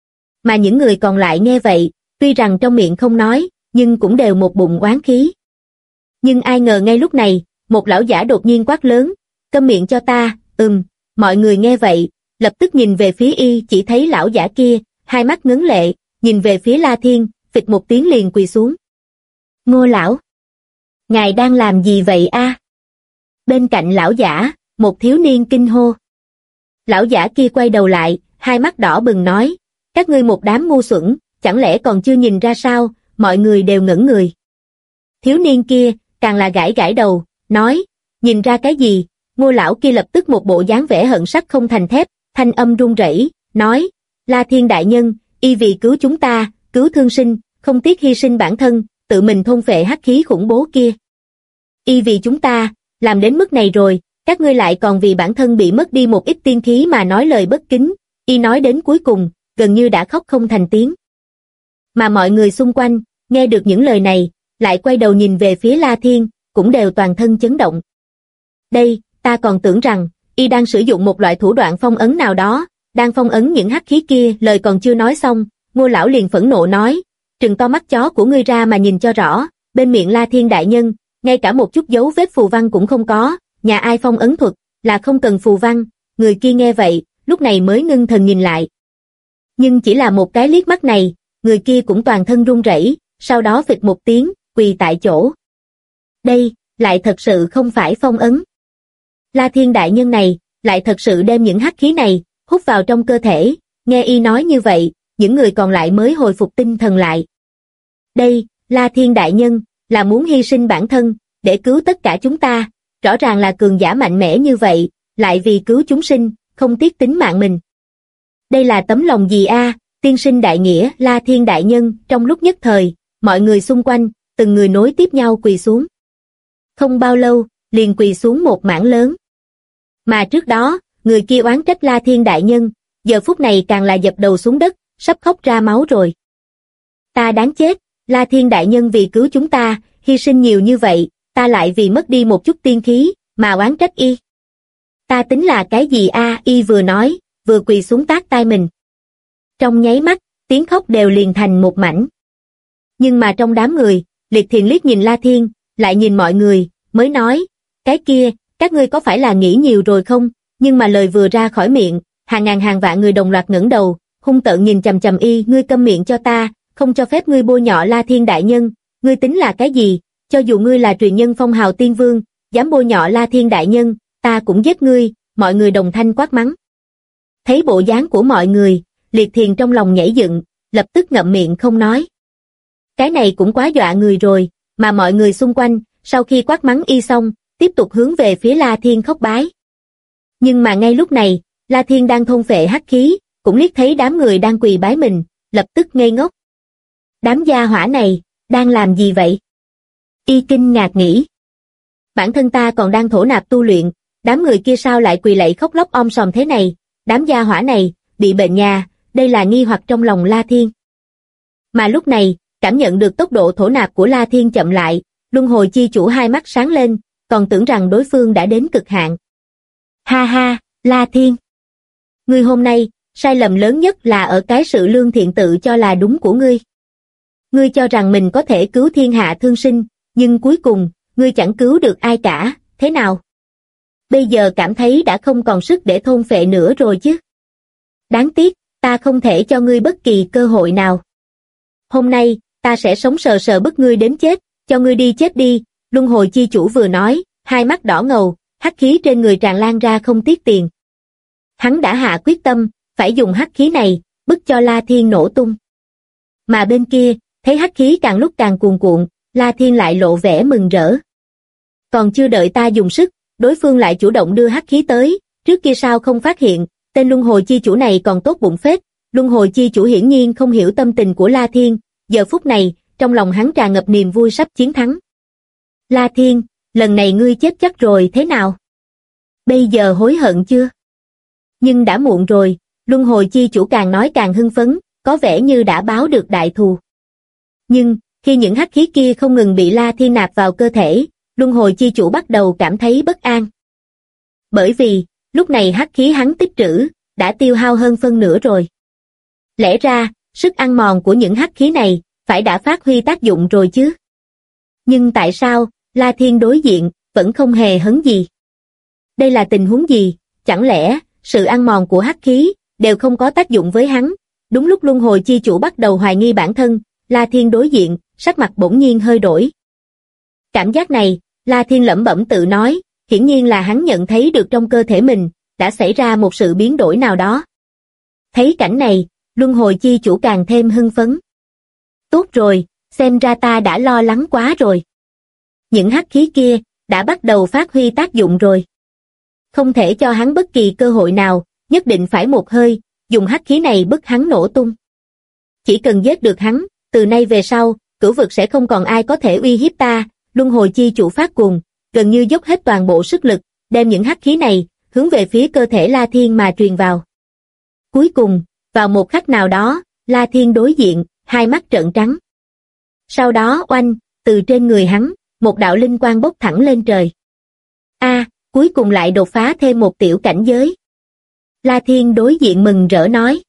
Mà những người còn lại nghe vậy, tuy rằng trong miệng không nói, nhưng cũng đều một bụng oán khí. Nhưng ai ngờ ngay lúc này, một lão giả đột nhiên quát lớn, câm miệng cho ta, mọi người nghe vậy, lập tức nhìn về phía y, chỉ thấy lão giả kia, hai mắt ngấn lệ, nhìn về phía La Thiên, phịch một tiếng liền quỳ xuống. Ngô lão, ngài đang làm gì vậy a? Bên cạnh lão giả, một thiếu niên kinh hô. Lão giả kia quay đầu lại, hai mắt đỏ bừng nói, các ngươi một đám ngu xuẩn, chẳng lẽ còn chưa nhìn ra sao? Mọi người đều ngẩn người. Thiếu niên kia, càng là gãi gãi đầu, nói, nhìn ra cái gì? Ngô lão kia lập tức một bộ dáng vẻ hận sắt không thành thép, thanh âm run rẩy, nói, La Thiên Đại Nhân, y vì cứu chúng ta, cứu thương sinh, không tiếc hy sinh bản thân, tự mình thôn phệ hắc khí khủng bố kia. Y vì chúng ta, làm đến mức này rồi, các ngươi lại còn vì bản thân bị mất đi một ít tiên khí mà nói lời bất kính, y nói đến cuối cùng, gần như đã khóc không thành tiếng. Mà mọi người xung quanh, nghe được những lời này, lại quay đầu nhìn về phía La Thiên, cũng đều toàn thân chấn động. Đây, ta còn tưởng rằng, y đang sử dụng một loại thủ đoạn phong ấn nào đó, đang phong ấn những hắc khí kia. Lời còn chưa nói xong, Ngô lão liền phẫn nộ nói, trừng to mắt chó của ngươi ra mà nhìn cho rõ, bên miệng La Thiên Đại Nhân, ngay cả một chút dấu vết phù văn cũng không có, nhà ai phong ấn thuật, là không cần phù văn. Người kia nghe vậy, lúc này mới ngưng thần nhìn lại. Nhưng chỉ là một cái liếc mắt này, người kia cũng toàn thân run rẩy, sau đó phịch một tiếng, quỳ tại chỗ. Đây, lại thật sự không phải phong ấn. La Thiên Đại Nhân này, lại thật sự đem những hắc khí này, hút vào trong cơ thể. Nghe y nói như vậy, những người còn lại mới hồi phục tinh thần lại. Đây, La Thiên Đại Nhân, là muốn hy sinh bản thân, để cứu tất cả chúng ta. Rõ ràng là cường giả mạnh mẽ như vậy, lại vì cứu chúng sinh, không tiếc tính mạng mình. Đây là tấm lòng gì a? Tiên sinh đại nghĩa, La Thiên Đại Nhân. Trong lúc nhất thời, mọi người xung quanh, từng người nối tiếp nhau quỳ xuống. Không bao lâu, liền quỳ xuống một mảng lớn. Mà trước đó, người kia oán trách La Thiên Đại Nhân, giờ phút này càng là dập đầu xuống đất, sắp khóc ra máu rồi. Ta đáng chết, La Thiên Đại Nhân vì cứu chúng ta, hy sinh nhiều như vậy, ta lại vì mất đi một chút tiên khí, mà oán trách y. Ta tính là cái gì a? Y vừa nói, vừa quỳ xuống tát tai mình. Trong nháy mắt, tiếng khóc đều liền thành một mảnh. Nhưng mà trong đám người, Liệt Thiền liếc nhìn La Thiên, lại nhìn mọi người, mới nói, cái kia, các ngươi có phải là nghĩ nhiều rồi không? Nhưng mà lời vừa ra khỏi miệng, hàng ngàn hàng vạn người đồng loạt ngẩng đầu, hung tợn nhìn chằm chằm y. Ngươi câm miệng cho ta, không cho phép ngươi bôi nhọ La Thiên Đại Nhân. Ngươi tính là cái gì? Cho dù ngươi là truyền nhân phong hào tiên vương, dám bôi nhọ La Thiên Đại Nhân, ta cũng giết ngươi. Mọi người đồng thanh quát mắng. Thấy bộ dáng của mọi người, Liệt Thiền trong lòng nhảy dựng, lập tức ngậm miệng không nói. Cái này cũng quá dọa người rồi. Mà mọi người xung quanh, sau khi quát mắng y xong, tiếp tục hướng về phía La Thiên khóc bái. Nhưng mà ngay lúc này, La Thiên đang thôn phệ hắc khí, cũng liếc thấy đám người đang quỳ bái mình, lập tức ngây ngốc. Đám gia hỏa này, đang làm gì vậy? Y kinh ngạc nghĩ. Bản thân ta còn đang thổ nạp tu luyện, đám người kia sao lại quỳ lạy khóc lóc om sòm thế này, đám gia hỏa này, bị bệnh nhà, đây là nghi hoặc trong lòng La Thiên. Mà lúc này, cảm nhận được tốc độ thổ nạp của La Thiên chậm lại, luân hồi chi chủ hai mắt sáng lên, còn tưởng rằng đối phương đã đến cực hạn. Ha ha, La Thiên. Ngươi hôm nay, sai lầm lớn nhất là ở cái sự lương thiện tự cho là đúng của ngươi. Ngươi cho rằng mình có thể cứu thiên hạ thương sinh, nhưng cuối cùng, ngươi chẳng cứu được ai cả, thế nào? Bây giờ cảm thấy đã không còn sức để thôn phệ nữa rồi chứ. Đáng tiếc, ta không thể cho ngươi bất kỳ cơ hội nào. Hôm nay, ta sẽ sống sờ sờ bức ngươi đến chết, cho ngươi đi chết đi, luân hồi chi chủ vừa nói, hai mắt đỏ ngầu, hắc khí trên người tràn lan ra không tiếc tiền. Hắn đã hạ quyết tâm, phải dùng hắc khí này, bức cho La Thiên nổ tung. Mà bên kia, thấy hắc khí càng lúc càng cuồn cuộn, La Thiên lại lộ vẻ mừng rỡ. Còn chưa đợi ta dùng sức, đối phương lại chủ động đưa hắc khí tới, trước kia sao không phát hiện, tên luân hồi chi chủ này còn tốt bụng phết. Luân hồi chi chủ hiển nhiên không hiểu tâm tình của La Thiên, giờ phút này, trong lòng hắn tràn ngập niềm vui sắp chiến thắng. La Thiên, lần này ngươi chết chắc rồi thế nào? Bây giờ hối hận chưa? Nhưng đã muộn rồi, luân hồi chi chủ càng nói càng hưng phấn, có vẻ như đã báo được đại thù. Nhưng, khi những hắc khí kia không ngừng bị La Thiên nạp vào cơ thể, luân hồi chi chủ bắt đầu cảm thấy bất an. Bởi vì, lúc này hắc khí hắn tích trữ, đã tiêu hao hơn phân nửa rồi. Lẽ ra, sức ăn mòn của những hắc khí này, phải đã phát huy tác dụng rồi chứ. Nhưng tại sao, La Thiên đối diện, vẫn không hề hấn gì? Đây là tình huống gì? Chẳng lẽ, sự ăn mòn của hắc khí, đều không có tác dụng với hắn? Đúng lúc luân hồi chi chủ bắt đầu hoài nghi bản thân, La Thiên đối diện, sắc mặt bỗng nhiên hơi đổi. Cảm giác này, La Thiên lẩm bẩm tự nói, hiển nhiên là hắn nhận thấy được trong cơ thể mình, đã xảy ra một sự biến đổi nào đó. Thấy cảnh này, luân hồi chi chủ càng thêm hưng phấn. Tốt rồi, xem ra ta đã lo lắng quá rồi. Những hắc khí kia, đã bắt đầu phát huy tác dụng rồi. Không thể cho hắn bất kỳ cơ hội nào, nhất định phải một hơi, dùng hắc khí này bức hắn nổ tung. Chỉ cần giết được hắn, từ nay về sau, cửu vực sẽ không còn ai có thể uy hiếp ta. Luân hồi chi chủ phát cuồng, gần như dốc hết toàn bộ sức lực, đem những hắc khí này, hướng về phía cơ thể La Thiên mà truyền vào. Cuối cùng, vào một khắc nào đó, La Thiên đối diện, hai mắt trợn trắng. Sau đó oanh, từ trên người hắn, một đạo linh quang bốc thẳng lên trời. Cuối cùng lại đột phá thêm một tiểu cảnh giới. La Thiên đối diện mừng rỡ nói.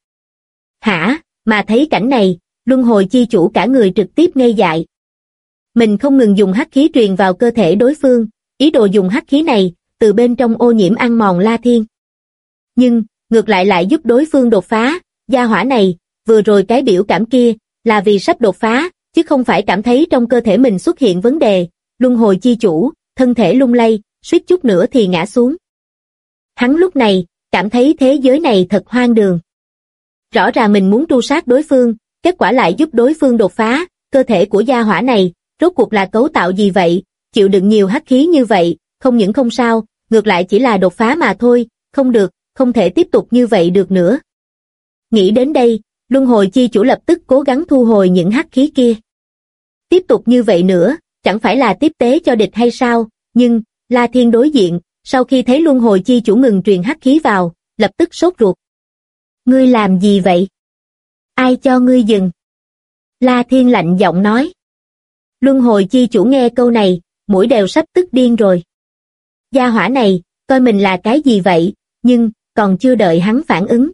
Hả, mà thấy cảnh này, luân hồi chi chủ cả người trực tiếp ngây dại. Mình không ngừng dùng hắc khí truyền vào cơ thể đối phương, ý đồ dùng hắc khí này, từ bên trong ô nhiễm ăn mòn La Thiên. Nhưng, ngược lại giúp đối phương đột phá, gia hỏa này, vừa rồi cái biểu cảm kia, là vì sắp đột phá, chứ không phải cảm thấy trong cơ thể mình xuất hiện vấn đề. Luân hồi chi chủ, thân thể lung lay, suýt chút nữa thì ngã xuống. Hắn lúc này, cảm thấy thế giới này thật hoang đường. Rõ ràng mình muốn tru sát đối phương, kết quả lại giúp đối phương đột phá, cơ thể của gia hỏa này, rốt cuộc là cấu tạo gì vậy, chịu đựng nhiều hắc khí như vậy, không những không sao, ngược lại chỉ là đột phá mà thôi, không được, không thể tiếp tục như vậy được nữa. Nghĩ đến đây, luân hồi chi chủ lập tức cố gắng thu hồi những hắc khí kia. Tiếp tục như vậy nữa, chẳng phải là tiếp tế cho địch hay sao, nhưng, La Thiên đối diện, sau khi thấy luân hồi chi chủ ngừng truyền hắc khí vào, lập tức sốt ruột. Ngươi làm gì vậy? Ai cho ngươi dừng? La Thiên lạnh giọng nói. Luân hồi chi chủ nghe câu này, mũi đều sắp tức điên rồi. Gia hỏa này, coi mình là cái gì vậy, nhưng, còn chưa đợi hắn phản ứng.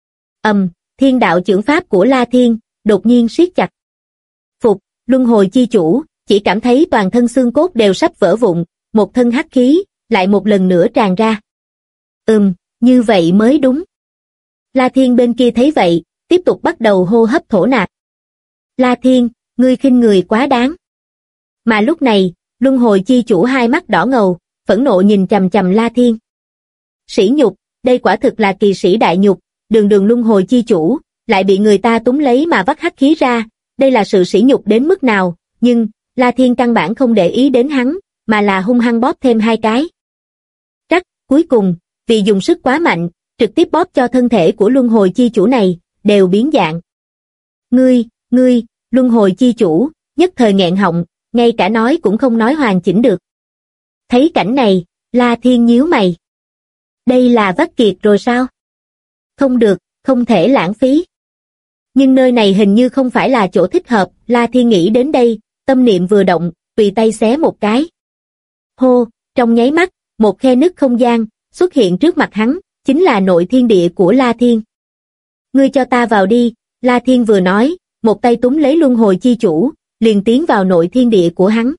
Thiên đạo chưởng pháp của La Thiên, đột nhiên siết chặt. Phục, luân hồi chi chủ, chỉ cảm thấy toàn thân xương cốt đều sắp vỡ vụn, một thân hắc khí, lại một lần nữa tràn ra. Như vậy mới đúng. La Thiên bên kia thấy vậy, tiếp tục bắt đầu hô hấp thổ nạp. La Thiên, ngươi khinh người quá đáng. Mà lúc này, luân hồi chi chủ hai mắt đỏ ngầu, phẫn nộ nhìn chằm chằm La Thiên. Sỉ nhục, đây quả thực là kỳ sĩ đại nhục, đường luân hồi chi chủ, lại bị người ta túm lấy mà vắt hắc khí ra, đây là sự sỉ nhục đến mức nào, nhưng, La Thiên căn bản không để ý đến hắn, mà là hung hăng bóp thêm 2 cái. Trắc, cuối cùng, vì dùng sức quá mạnh, trực tiếp bóp cho thân thể của luân hồi chi chủ này, đều biến dạng. Ngươi, luân hồi chi chủ, nhất thời nghẹn họng, ngay cả nói cũng không nói hoàn chỉnh được. Thấy cảnh này, La Thiên nhíu mày. Đây là vắt kiệt rồi sao? Không được, không thể lãng phí. Nhưng nơi này hình như không phải là chỗ thích hợp, La Thiên nghĩ đến đây, tâm niệm vừa động, tùy tay xé một cái. Hô, trong nháy mắt, một khe nứt không gian, xuất hiện trước mặt hắn, chính là nội thiên địa của La Thiên. Ngươi cho ta vào đi, La Thiên vừa nói, một tay túm lấy luân hồi chi chủ, liền tiến vào nội thiên địa của hắn.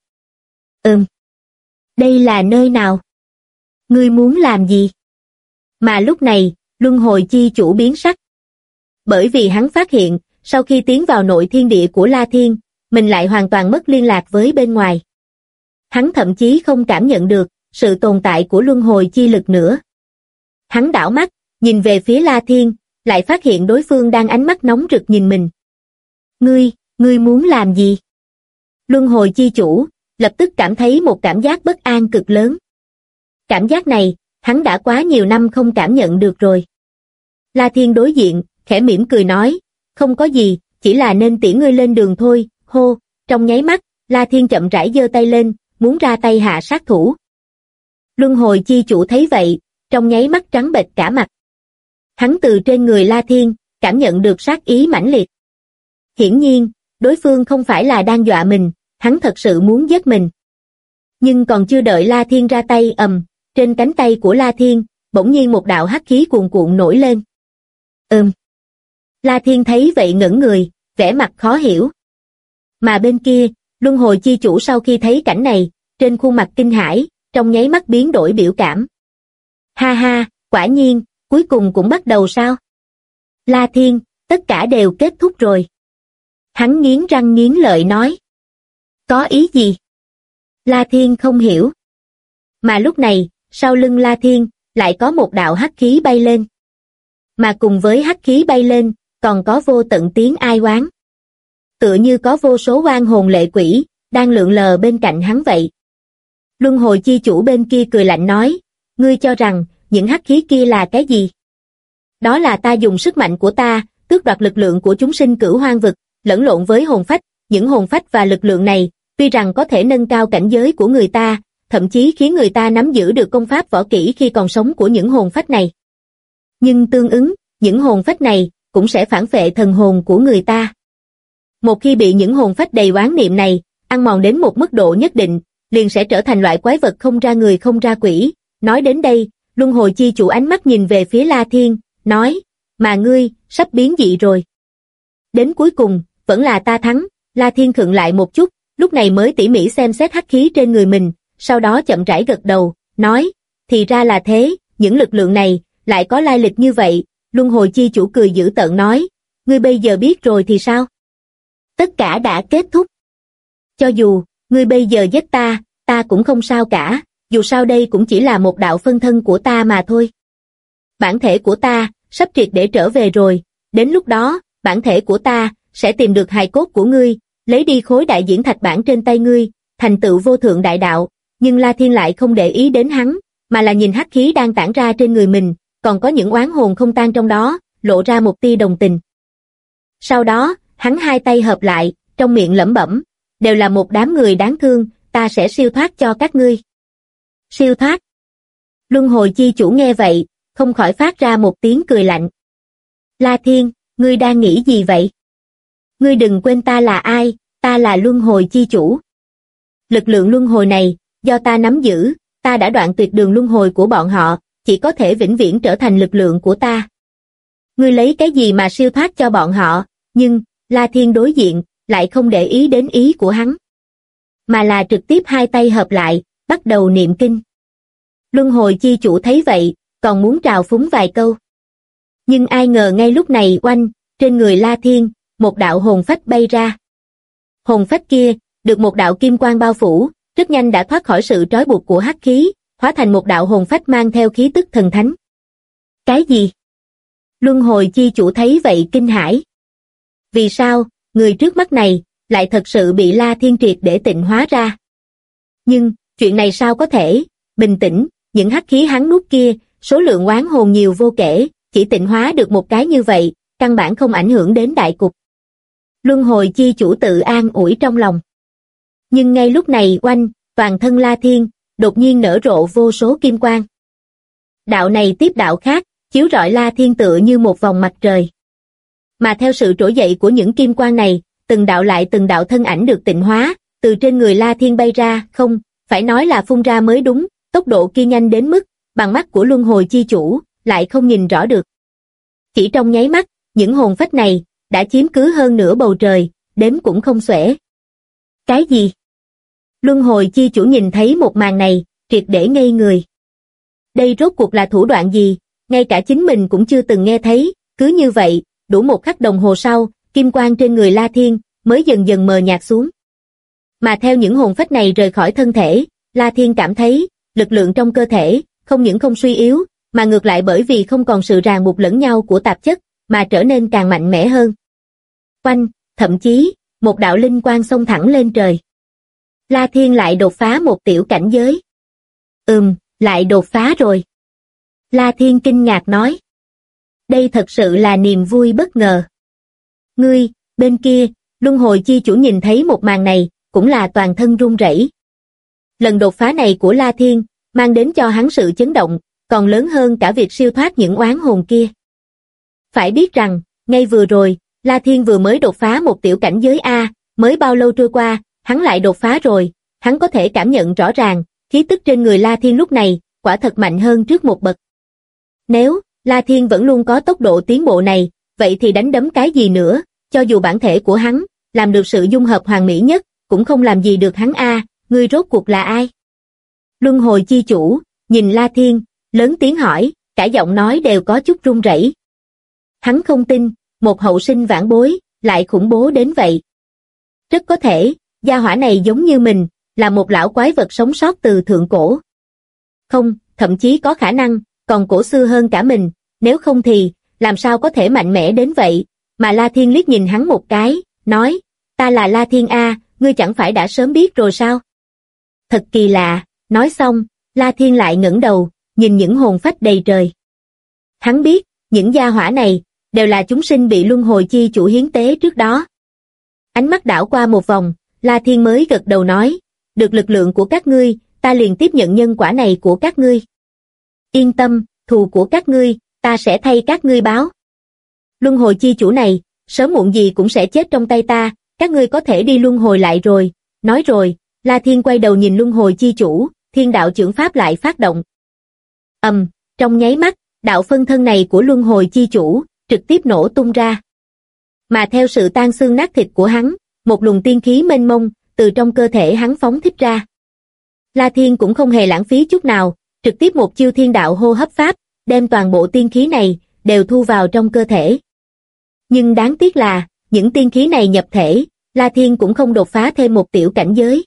Đây là nơi nào? Ngươi muốn làm gì? Mà lúc này, luân hồi chi chủ biến sắc. Bởi vì hắn phát hiện, sau khi tiến vào nội thiên địa của La Thiên, mình lại hoàn toàn mất liên lạc với bên ngoài. Hắn thậm chí không cảm nhận được sự tồn tại của luân hồi chi lực nữa. Hắn đảo mắt, nhìn về phía La Thiên, lại phát hiện đối phương đang ánh mắt nóng rực nhìn mình. Ngươi muốn làm gì? Luân hồi chi chủ, lập tức cảm thấy một cảm giác bất an cực lớn. Cảm giác này, hắn đã quá nhiều năm không cảm nhận được rồi. La Thiên đối diện, khẽ mỉm cười nói, không có gì, chỉ là nên tiễn ngươi lên đường thôi, hô, trong nháy mắt, La Thiên chậm rãi giơ tay lên, muốn ra tay hạ sát thủ. Luân hồi chi chủ thấy vậy, trong nháy mắt trắng bệch cả mặt. Hắn từ trên người La Thiên, cảm nhận được sát ý mãnh liệt. Hiển nhiên, đối phương không phải là đang dọa mình, hắn thật sự muốn giết mình. Nhưng còn chưa đợi La Thiên ra tay trên cánh tay của La Thiên, bỗng nhiên một đạo hắc khí cuồn cuộn nổi lên. La Thiên thấy vậy ngẩn người, vẻ mặt khó hiểu. Mà bên kia, luân hồi chi chủ sau khi thấy cảnh này, trên khuôn mặt kinh hãi, trong nháy mắt biến đổi biểu cảm. Ha ha, quả nhiên, cuối cùng cũng bắt đầu sao? La Thiên, tất cả đều kết thúc rồi. Hắn nghiến răng nghiến lợi nói. Có ý gì? La Thiên không hiểu. Mà lúc này, sau lưng La Thiên, lại có một đạo hắc khí bay lên. Mà cùng với hắc khí bay lên, còn có vô tận tiếng ai oán. Tựa như có vô số oan hồn lệ quỷ, đang lượn lờ bên cạnh hắn vậy. Luân hồi chi chủ bên kia cười lạnh nói, ngươi cho rằng, những hắc khí kia là cái gì? Đó là ta dùng sức mạnh của ta, tước đoạt lực lượng của chúng sinh cửu hoang vực, lẫn lộn với hồn phách, những hồn phách và lực lượng này, tuy rằng có thể nâng cao cảnh giới của người ta, thậm chí khiến người ta nắm giữ được công pháp võ kỹ khi còn sống của những hồn phách này. Nhưng tương ứng, những hồn phách này cũng sẽ phản phệ thần hồn của người ta. Một khi bị những hồn phách đầy oán niệm này ăn mòn đến một mức độ nhất định, liền sẽ trở thành loại quái vật không ra người không ra quỷ. Nói đến đây, luân hồi chi chủ ánh mắt nhìn về phía La Thiên, nói, mà ngươi, sắp biến dị rồi. Đến cuối cùng, vẫn là ta thắng. La Thiên khựng lại một chút, lúc này mới tỉ mỉ xem xét hắc khí trên người mình, sau đó chậm rãi gật đầu, nói, thì ra là thế, những lực lượng này, lại có lai lịch như vậy. Luân hồi chi chủ cười dữ tợn nói, ngươi bây giờ biết rồi thì sao? Tất cả đã kết thúc. Cho dù, ngươi bây giờ giết ta, ta cũng không sao cả, dù sao đây cũng chỉ là một đạo phân thân của ta mà thôi. Bản thể của ta, sắp triệt để trở về rồi, đến lúc đó, bản thể của ta, sẽ tìm được hài cốt của ngươi, lấy đi khối đại diễn thạch bản trên tay ngươi, thành tựu vô thượng đại đạo. Nhưng La Thiên lại không để ý đến hắn, mà là nhìn hắc khí đang tản ra trên người mình, còn có những oán hồn không tan trong đó, lộ ra một tia đồng tình. Sau đó, hắn hai tay hợp lại, trong miệng lẩm bẩm, đều là một đám người đáng thương, ta sẽ siêu thoát cho các ngươi. Siêu thoát. Luân hồi chi chủ nghe vậy, không khỏi phát ra một tiếng cười lạnh. La Thiên, ngươi đang nghĩ gì vậy? Ngươi đừng quên ta là ai, ta là luân hồi chi chủ. Lực lượng luân hồi này, do ta nắm giữ, ta đã đoạn tuyệt đường luân hồi của bọn họ, chỉ có thể vĩnh viễn trở thành lực lượng của ta. Ngươi lấy cái gì mà siêu thoát cho bọn họ? Nhưng, La Thiên đối diện, lại không để ý đến ý của hắn. Mà là trực tiếp hai tay hợp lại, bắt đầu niệm kinh. Luân hồi chi chủ thấy vậy, còn muốn trào phúng vài câu. Nhưng ai ngờ ngay lúc này oanh, trên người La Thiên, một đạo hồn phách bay ra. Hồn phách kia, được một đạo kim quang bao phủ, rất nhanh đã thoát khỏi sự trói buộc của hắc khí, hóa thành một đạo hồn phách mang theo khí tức thần thánh. Cái gì? Luân hồi chi chủ thấy vậy kinh hãi. Vì sao, người trước mắt này, lại thật sự bị La Thiên triệt để tịnh hóa ra? Nhưng, chuyện này sao có thể, bình tĩnh, những hắc khí hắn nuốt kia, số lượng oán hồn nhiều vô kể, chỉ tịnh hóa được một cái như vậy, căn bản không ảnh hưởng đến đại cục. Luân hồi chi chủ tự an ủi trong lòng. Nhưng ngay lúc này oanh, toàn thân La Thiên, đột nhiên nở rộ vô số kim quang. Đạo này tiếp đạo khác, chiếu rọi La Thiên tựa như một vòng mặt trời. Mà theo sự trỗi dậy của những kim quang này, từng đạo lại từng đạo thân ảnh được tịnh hóa, từ trên người La Thiên bay ra, không, phải nói là phun ra mới đúng, tốc độ kia nhanh đến mức, bằng mắt của luân hồi chi chủ, lại không nhìn rõ được. Chỉ trong nháy mắt, những hồn phách này, đã chiếm cứ hơn nửa bầu trời, đếm cũng không xuể. Cái gì? Luân hồi chi chủ nhìn thấy một màn này, triệt để ngây người. Đây rốt cuộc là thủ đoạn gì, ngay cả chính mình cũng chưa từng nghe thấy, cứ như vậy, đủ một khắc đồng hồ sau, kim quang trên người La Thiên, mới dần dần mờ nhạt xuống. Mà theo những hồn phách này rời khỏi thân thể, La Thiên cảm thấy, lực lượng trong cơ thể, không những không suy yếu, mà ngược lại bởi vì không còn sự ràng buộc lẫn nhau của tạp chất, mà trở nên càng mạnh mẽ hơn. Oanh, thậm chí, một đạo linh quang xông thẳng lên trời. La Thiên lại đột phá một tiểu cảnh giới. Lại đột phá rồi. La Thiên kinh ngạc nói. Đây thật sự là niềm vui bất ngờ. Ngươi, bên kia, luân hồi chi chủ nhìn thấy một màn này, cũng là toàn thân run rẩy. Lần đột phá này của La Thiên, mang đến cho hắn sự chấn động, còn lớn hơn cả việc siêu thoát những oán hồn kia. Phải biết rằng, ngay vừa rồi, La Thiên vừa mới đột phá một tiểu cảnh giới A, mới bao lâu trôi qua, hắn lại đột phá rồi, hắn có thể cảm nhận rõ ràng, khí tức trên người La Thiên lúc này, quả thật mạnh hơn trước một bậc. Nếu, La Thiên vẫn luôn có tốc độ tiến bộ này, vậy thì đánh đấm cái gì nữa, cho dù bản thể của hắn, làm được sự dung hợp hoàn mỹ nhất, cũng không làm gì được hắn A, ngươi rốt cuộc là ai? Luân hồi chi chủ, nhìn La Thiên, lớn tiếng hỏi, cả giọng nói đều có chút run rẩy. Hắn không tin, một hậu sinh vãn bối, lại khủng bố đến vậy. Rất có thể, gia hỏa này giống như mình, là một lão quái vật sống sót từ thượng cổ. Không, thậm chí có khả năng, còn cổ xưa hơn cả mình, nếu không thì, làm sao có thể mạnh mẽ đến vậy, mà La Thiên liếc nhìn hắn một cái, nói, ta là La Thiên A, ngươi chẳng phải đã sớm biết rồi sao? Thật kỳ lạ, nói xong, La Thiên lại ngẩng đầu, nhìn những hồn phách đầy trời. Hắn biết, những gia hỏa này, đều là chúng sinh bị luân hồi chi chủ hiến tế trước đó. Ánh mắt đảo qua một vòng, La Thiên mới gật đầu nói, được lực lượng của các ngươi, ta liền tiếp nhận nhân quả này của các ngươi. Yên tâm, thù của các ngươi, ta sẽ thay các ngươi báo. Luân hồi chi chủ này, sớm muộn gì cũng sẽ chết trong tay ta, các ngươi có thể đi luân hồi lại rồi. Nói rồi, La Thiên quay đầu nhìn luân hồi chi chủ, thiên đạo chưởng pháp lại phát động. Trong nháy mắt, đạo phân thân này của luân hồi chi chủ, trực tiếp nổ tung ra. Mà theo sự tan xương nát thịt của hắn, một luồng tiên khí mênh mông, từ trong cơ thể hắn phóng thích ra. La Thiên cũng không hề lãng phí chút nào, trực tiếp một chiêu thiên đạo hô hấp pháp, đem toàn bộ tiên khí này, đều thu vào trong cơ thể. Nhưng đáng tiếc là, những tiên khí này nhập thể, La Thiên cũng không đột phá thêm một tiểu cảnh giới.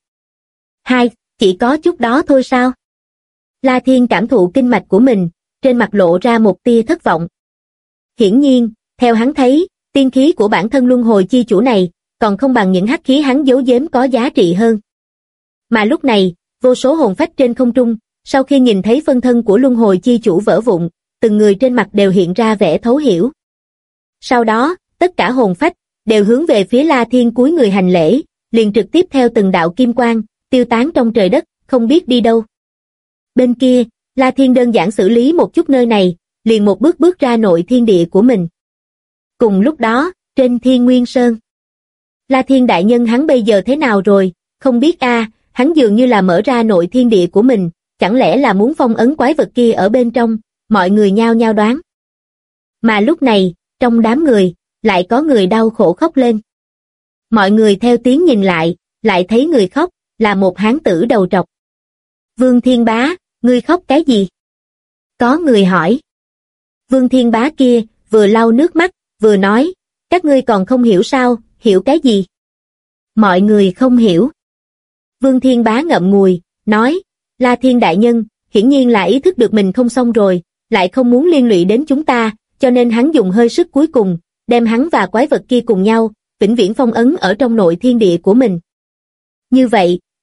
Chỉ có chút đó thôi sao? La Thiên cảm thụ kinh mạch của mình, trên mặt lộ ra một tia thất vọng. Hiển nhiên, theo hắn thấy, tiên khí của bản thân luân hồi chi chủ này, còn không bằng những hắc khí hắn giấu giếm có giá trị hơn. Mà lúc này, vô số hồn phách trên không trung, sau khi nhìn thấy phân thân của luân hồi chi chủ vỡ vụn, từng người trên mặt đều hiện ra vẻ thấu hiểu. Sau đó, tất cả hồn phách, đều hướng về phía La Thiên cúi người hành lễ, liền trực tiếp theo từng đạo kim quang, tiêu tán trong trời đất, không biết đi đâu. Bên kia, La Thiên đơn giản xử lý một chút nơi này, liền một bước bước ra nội thiên địa của mình. Cùng lúc đó, trên Thiên Nguyên Sơn, La Thiên đại nhân hắn bây giờ thế nào rồi, không biết hắn dường như là mở ra nội thiên địa của mình, chẳng lẽ là muốn phong ấn quái vật kia ở bên trong, mọi người nhao nhao đoán. Mà lúc này, trong đám người, lại có người đau khổ khóc lên. Mọi người theo tiếng nhìn lại thấy người khóc, là một hán tử đầu trọc. Vương Thiên Bá, ngươi khóc cái gì? Có người hỏi. Vương Thiên Bá kia, vừa lau nước mắt, vừa nói, các ngươi còn không hiểu sao, hiểu cái gì? Mọi người không hiểu. Vương Thiên Bá ngậm ngùi, nói, La Thiên đại nhân, hiển nhiên là ý thức được mình không xong rồi, lại không muốn liên lụy đến chúng ta, cho nên hắn dùng hơi sức cuối cùng, đem hắn và quái vật kia cùng nhau, vĩnh viễn phong ấn ở trong nội thiên địa của mình. Như vậy,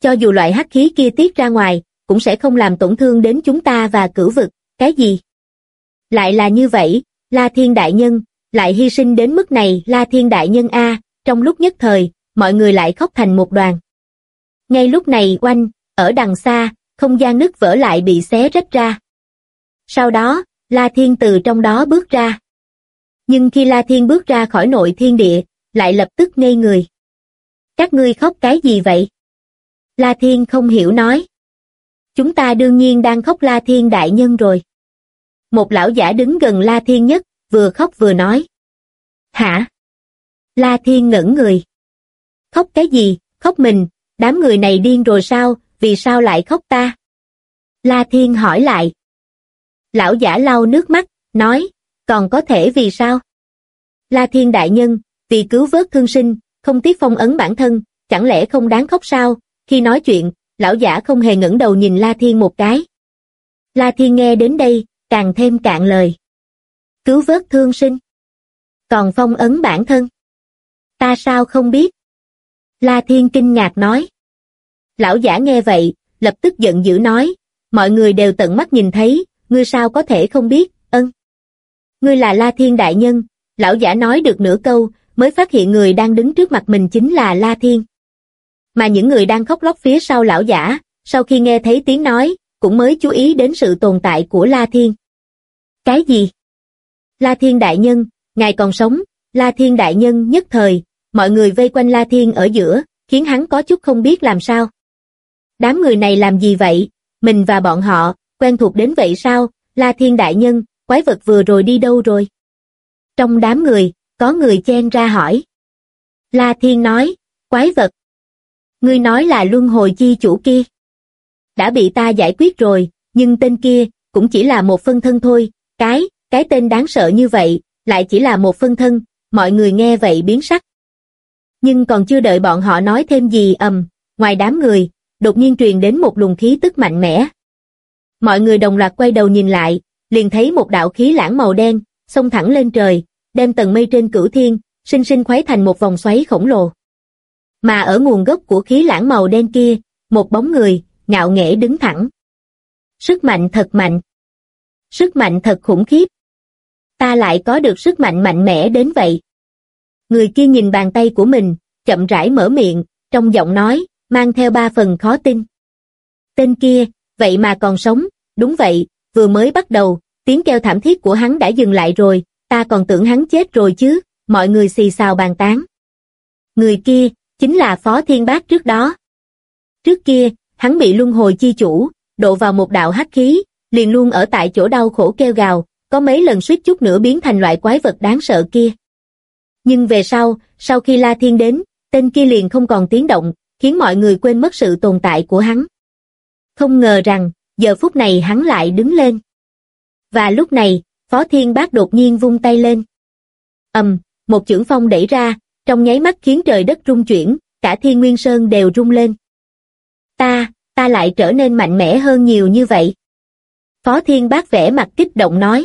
cho dù loại hắc khí kia tiết ra ngoài, cũng sẽ không làm tổn thương đến chúng ta và cửu vực. Cái gì? Lại là như vậy, La Thiên đại nhân, lại hy sinh đến mức này, La Thiên đại nhân a. Trong lúc nhất thời, mọi người lại khóc thành một đoàn. Ngay lúc này oanh, ở đằng xa, không gian nứt vỡ lại bị xé rách ra. Sau đó, La Thiên từ trong đó bước ra. Nhưng khi La Thiên bước ra khỏi nội thiên địa, lại lập tức ngây người. Các ngươi khóc cái gì vậy? La Thiên không hiểu nói. Chúng ta đương nhiên đang khóc La Thiên đại nhân rồi. Một lão giả đứng gần La Thiên nhất, vừa khóc vừa nói. Hả? La Thiên ngẩn người. Khóc cái gì? Khóc mình, đám người này điên rồi sao, vì sao lại khóc ta? La Thiên hỏi lại. Lão giả lau nước mắt, nói, còn có thể vì sao? La Thiên đại nhân, vì cứu vớt thương sinh, không tiếc phong ấn bản thân, chẳng lẽ không đáng khóc sao? Khi nói chuyện, lão giả không hề ngẩng đầu nhìn La Thiên một cái. La Thiên nghe đến đây, càng thêm cạn lời. Cứu vớt thương sinh? Còn phong ấn bản thân? Ta sao không biết? La Thiên kinh ngạc nói. Lão giả nghe vậy, lập tức giận dữ nói, mọi người đều tận mắt nhìn thấy, ngươi sao có thể không biết, Ngươi là La Thiên đại nhân, lão giả nói được nửa câu, mới phát hiện người đang đứng trước mặt mình chính là La Thiên. Mà những người đang khóc lóc phía sau lão giả, sau khi nghe thấy tiếng nói, cũng mới chú ý đến sự tồn tại của La Thiên. Cái gì? La Thiên đại nhân, ngài còn sống, La Thiên đại nhân nhất thời, mọi người vây quanh La Thiên ở giữa, khiến hắn có chút không biết làm sao. Đám người này làm gì vậy? Mình và bọn họ, quen thuộc đến vậy sao? La Thiên đại nhân, quái vật vừa rồi đi đâu rồi? Trong đám người, có người chen ra hỏi. La Thiên nói, quái vật. Ngươi nói là luân hồi chi chủ kia. Đã bị ta giải quyết rồi, nhưng tên kia, cũng chỉ là một phân thân thôi, cái tên đáng sợ như vậy, lại chỉ là một phân thân, mọi người nghe vậy biến sắc. Nhưng còn chưa đợi bọn họ nói thêm gì ngoài đám người, đột nhiên truyền đến một luồng khí tức mạnh mẽ. Mọi người đồng loạt quay đầu nhìn lại, liền thấy một đạo khí lãng màu đen, xông thẳng lên trời, đem tầng mây trên cửu thiên, sinh sinh khuấy thành một vòng xoáy khổng lồ. Mà ở nguồn gốc của khí lãng màu đen kia, một bóng người, ngạo nghễ đứng thẳng. Sức mạnh thật mạnh. Sức mạnh thật khủng khiếp. Ta lại có được sức mạnh mạnh mẽ đến vậy. Người kia nhìn bàn tay của mình, chậm rãi mở miệng, trong giọng nói, mang theo 3 phần khó tin. Tên kia, vậy mà còn sống, đúng vậy, vừa mới bắt đầu, tiếng kêu thảm thiết của hắn đã dừng lại rồi, ta còn tưởng hắn chết rồi chứ, mọi người xì xào bàn tán. Người kia, chính là Phó Thiên Bác trước đó. Trước kia, hắn bị luân hồi chi chủ, độ vào một đạo hắc khí, liền luôn ở tại chỗ đau khổ kêu gào, có mấy lần suýt chút nữa biến thành loại quái vật đáng sợ kia. Nhưng về sau khi La Thiên đến, tên kia liền không còn tiếng động, khiến mọi người quên mất sự tồn tại của hắn. Không ngờ rằng, giờ phút này hắn lại đứng lên. Và lúc này, Phó Thiên Bác đột nhiên vung tay lên. Một chưởng phong đẩy ra, trong nháy mắt khiến trời đất rung chuyển, cả Thiên Nguyên Sơn đều rung lên. Ta lại trở nên mạnh mẽ hơn nhiều như vậy. Phó Thiên Bác vẻ mặt kích động nói.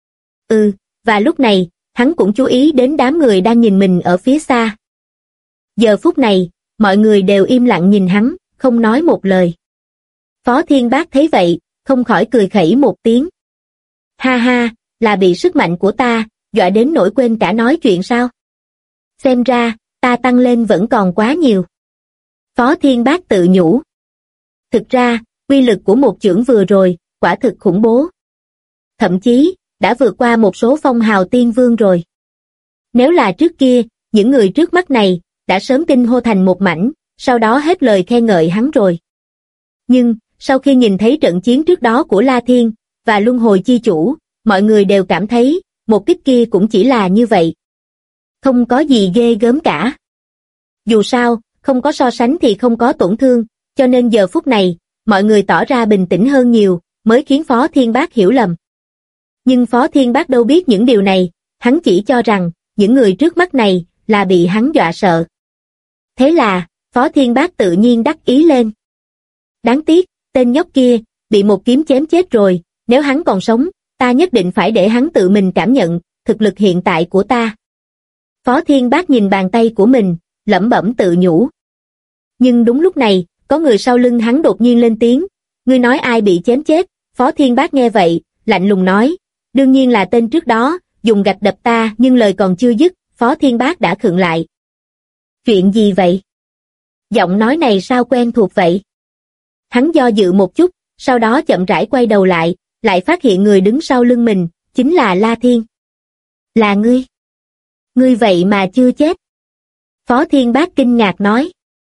Và lúc này, hắn cũng chú ý đến đám người đang nhìn mình ở phía xa. Giờ phút này, mọi người đều im lặng nhìn hắn, không nói một lời. Phó Thiên Bác thấy vậy, không khỏi cười khẩy một tiếng. Ha ha, là bị sức mạnh của ta, dọa đến nỗi quên cả nói chuyện sao? Xem ra, ta tăng lên vẫn còn quá nhiều. Phó Thiên Bác tự nhủ. Thực ra, uy lực của một chưởng vừa rồi, quả thực khủng bố. Thậm chí, đã vượt qua một số phong hào tiên vương rồi. Nếu là trước kia, những người trước mắt này, đã sớm kinh hô thành một mảnh, sau đó hết lời khen ngợi hắn rồi. Nhưng, sau khi nhìn thấy trận chiến trước đó của La Thiên, và luân hồi chi chủ, mọi người đều cảm thấy, một kích kia cũng chỉ là như vậy. Không có gì ghê gớm cả. Dù sao, không có so sánh thì không có tổn thương, cho nên giờ phút này, mọi người tỏ ra bình tĩnh hơn nhiều, mới khiến Phó Thiên Bác hiểu lầm. Nhưng Phó Thiên Bác đâu biết những điều này, hắn chỉ cho rằng, những người trước mắt này, là bị hắn dọa sợ. Thế là, Phó Thiên Bác tự nhiên đắc ý lên. Đáng tiếc, tên nhóc kia, bị một kiếm chém chết rồi, nếu hắn còn sống, ta nhất định phải để hắn tự mình cảm nhận, thực lực hiện tại của ta. Phó Thiên Bác nhìn bàn tay của mình, lẩm bẩm tự nhủ. Nhưng đúng lúc này, có người sau lưng hắn đột nhiên lên tiếng, ngươi nói ai bị chém chết? Phó Thiên Bác nghe vậy, lạnh lùng nói, đương nhiên là tên trước đó, dùng gạch đập ta, nhưng lời còn chưa dứt, Phó Thiên Bác đã khựng lại. Chuyện gì vậy? Giọng nói này sao quen thuộc vậy? Hắn do dự một chút, sau đó chậm rãi quay đầu lại phát hiện người đứng sau lưng mình, chính là La Thiên. Là ngươi? Ngươi vậy mà chưa chết? Phó Thiên Bác kinh ngạc nói.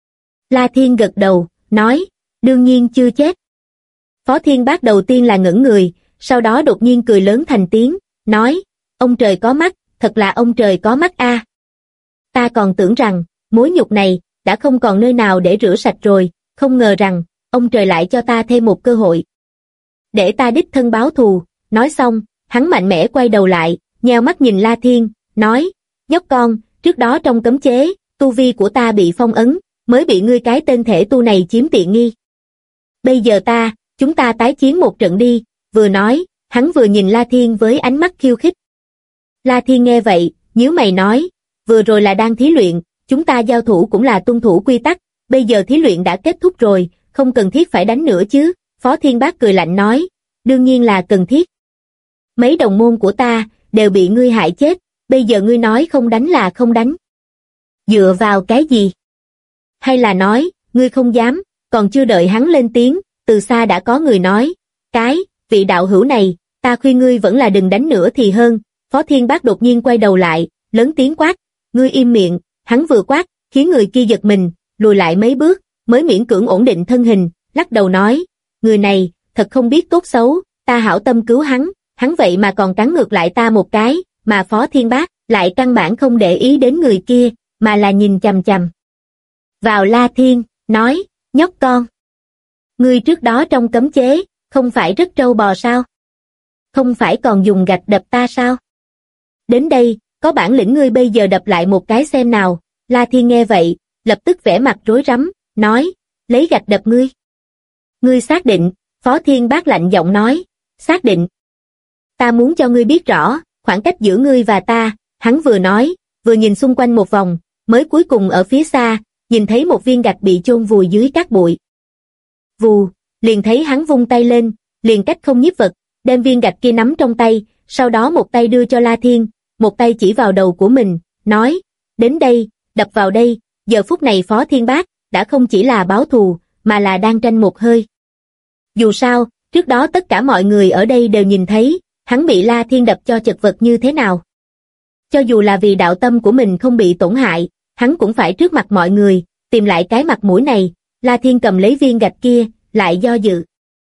La Thiên gật đầu, nói, đương nhiên chưa chết. Phó Thiên Bác đầu tiên là ngẩn người, sau đó đột nhiên cười lớn thành tiếng, nói, ông trời có mắt, thật là ông trời có mắt a. Ta còn tưởng rằng, mối nhục này, đã không còn nơi nào để rửa sạch rồi, không ngờ rằng, ông trời lại cho ta thêm một cơ hội. Để ta đích thân báo thù, nói xong, hắn mạnh mẽ quay đầu lại, nheo mắt nhìn La Thiên, nói, nhóc con, trước đó trong cấm chế, tu vi của ta bị phong ấn, mới bị ngươi cái tên thể tu này chiếm tiện nghi. Bây giờ chúng ta tái chiến một trận đi, vừa nói, hắn vừa nhìn La Thiên với ánh mắt khiêu khích. La Thiên nghe vậy, nhíu mày nói, vừa rồi là đang thí luyện, chúng ta giao thủ cũng là tuân thủ quy tắc, bây giờ thí luyện đã kết thúc rồi, không cần thiết phải đánh nữa chứ. Phó Thiên Bác cười lạnh nói, đương nhiên là cần thiết. Mấy đồng môn của ta, đều bị ngươi hại chết, bây giờ ngươi nói không đánh là không đánh. Dựa vào cái gì? Hay là nói, ngươi không dám, còn chưa đợi hắn lên tiếng, từ xa đã có người nói, vị đạo hữu này, ta khuyên ngươi vẫn là đừng đánh nữa thì hơn. Phó Thiên Bác đột nhiên quay đầu lại, lớn tiếng quát, ngươi im miệng. Hắn vừa quát, khiến người kia giật mình, lùi lại mấy bước, mới miễn cưỡng ổn định thân hình, lắc đầu nói, người này, thật không biết tốt xấu, ta hảo tâm cứu hắn vậy mà còn cắn ngược lại ta một cái, mà Phó Thiên Bác lại căn bản không để ý đến người kia, mà là nhìn chằm chằm vào La Thiên, nói, nhóc con. Ngươi trước đó trong cấm chế, không phải rất trâu bò sao? Không phải còn dùng gạch đập ta sao? Đến đây, có bản lĩnh ngươi bây giờ đập lại một cái xem nào. La Thiên nghe vậy, lập tức vẻ mặt rối rắm, nói, lấy gạch đập ngươi. Ngươi xác định? Phó Thiên Bác lạnh giọng nói, xác định. Ta muốn cho ngươi biết rõ, khoảng cách giữa ngươi và ta. Hắn vừa nói, vừa nhìn xung quanh một vòng, mới cuối cùng ở phía xa, nhìn thấy một viên gạch bị chôn vùi dưới cát bụi. Vù, liền thấy hắn vung tay lên, liền cách không nhiếp vật, đem viên gạch kia nắm trong tay, sau đó một tay đưa cho La Thiên, một tay chỉ vào đầu của mình, nói, đến đây, đập vào đây. Giờ phút này Phó Thiên Bác đã không chỉ là báo thù, mà là đang tranh một hơi. Dù sao, trước đó tất cả mọi người ở đây đều nhìn thấy, hắn bị La Thiên đập cho chật vật như thế nào. Cho dù là vì đạo tâm của mình không bị tổn hại, hắn cũng phải trước mặt mọi người, tìm lại cái mặt mũi này. La Thiên cầm lấy viên gạch kia, lại do dự.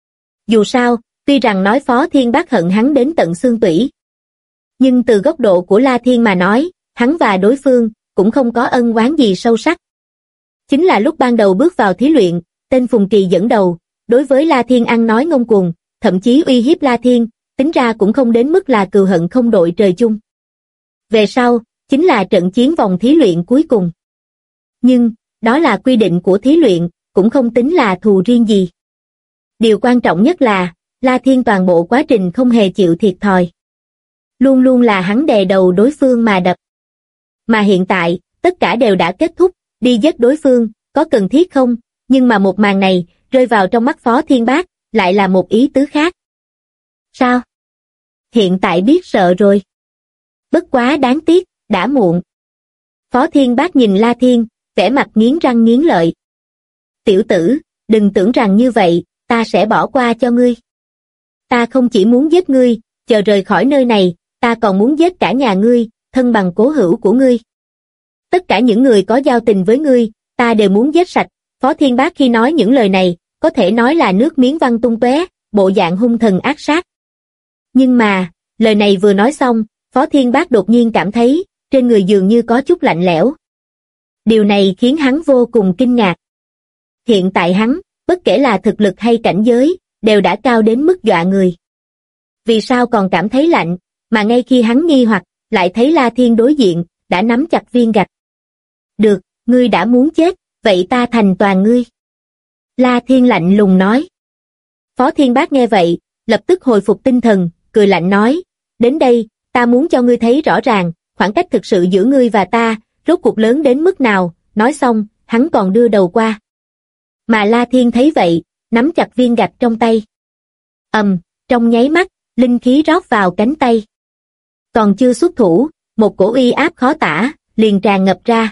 Dù sao, tuy rằng nói Phó Thiên Bác hận hắn đến tận xương tủy, nhưng từ góc độ của La Thiên mà nói, hắn và đối phương cũng không có ân oán gì sâu sắc. Chính là lúc ban đầu bước vào thí luyện, tên Phùng Kỳ dẫn đầu, đối với La Thiên ăn nói ngông cuồng, thậm chí uy hiếp La Thiên, tính ra cũng không đến mức là cừu hận không đội trời chung. Về sau, chính là trận chiến vòng thí luyện cuối cùng. Nhưng, đó là quy định của thí luyện, cũng không tính là thù riêng gì. Điều quan trọng nhất là, La Thiên toàn bộ quá trình không hề chịu thiệt thòi. Luôn luôn là hắn đè đầu đối phương mà đập. Mà hiện tại, tất cả đều đã kết thúc, đi giết đối phương, có cần thiết không? Nhưng mà một màn này, rơi vào trong mắt Phó Thiên Bác, lại là một ý tứ khác. Sao? Hiện tại biết sợ rồi. Bất quá đáng tiếc, đã muộn. Phó Thiên Bác nhìn La Thiên, vẻ mặt nghiến răng nghiến lợi. Tiểu tử, đừng tưởng rằng như vậy, ta sẽ bỏ qua cho ngươi. Ta không chỉ muốn giết ngươi, chờ rời khỏi nơi này, ta còn muốn giết cả nhà ngươi, thân bằng cố hữu của ngươi. Tất cả những người có giao tình với ngươi, ta đều muốn giết sạch. Phó Thiên Bác khi nói những lời này, có thể nói là nước miếng văng tung tóe, bộ dạng hung thần ác sát. Nhưng mà, lời này vừa nói xong, Phó Thiên Bác đột nhiên cảm thấy, trên người dường như có chút lạnh lẽo. Điều này khiến hắn vô cùng kinh ngạc. Hiện tại hắn, bất kể là thực lực hay cảnh giới, đều đã cao đến mức dọa người. Vì sao còn cảm thấy lạnh, mà ngay khi hắn nghi hoặc, lại thấy La Thiên đối diện, đã nắm chặt viên gạch. Được, ngươi đã muốn chết, vậy ta thành toàn ngươi. La Thiên lạnh lùng nói. Phó Thiên Bác nghe vậy, lập tức hồi phục tinh thần, cười lạnh nói, đến đây, ta muốn cho ngươi thấy rõ ràng, khoảng cách thực sự giữa ngươi và ta, rốt cuộc lớn đến mức nào. Nói xong, hắn còn đưa đầu qua. Mà La Thiên thấy vậy, nắm chặt viên gạch trong tay. Trong nháy mắt, linh khí rót vào cánh tay. Còn chưa xuất thủ, một cổ uy áp khó tả, liền tràn ngập ra.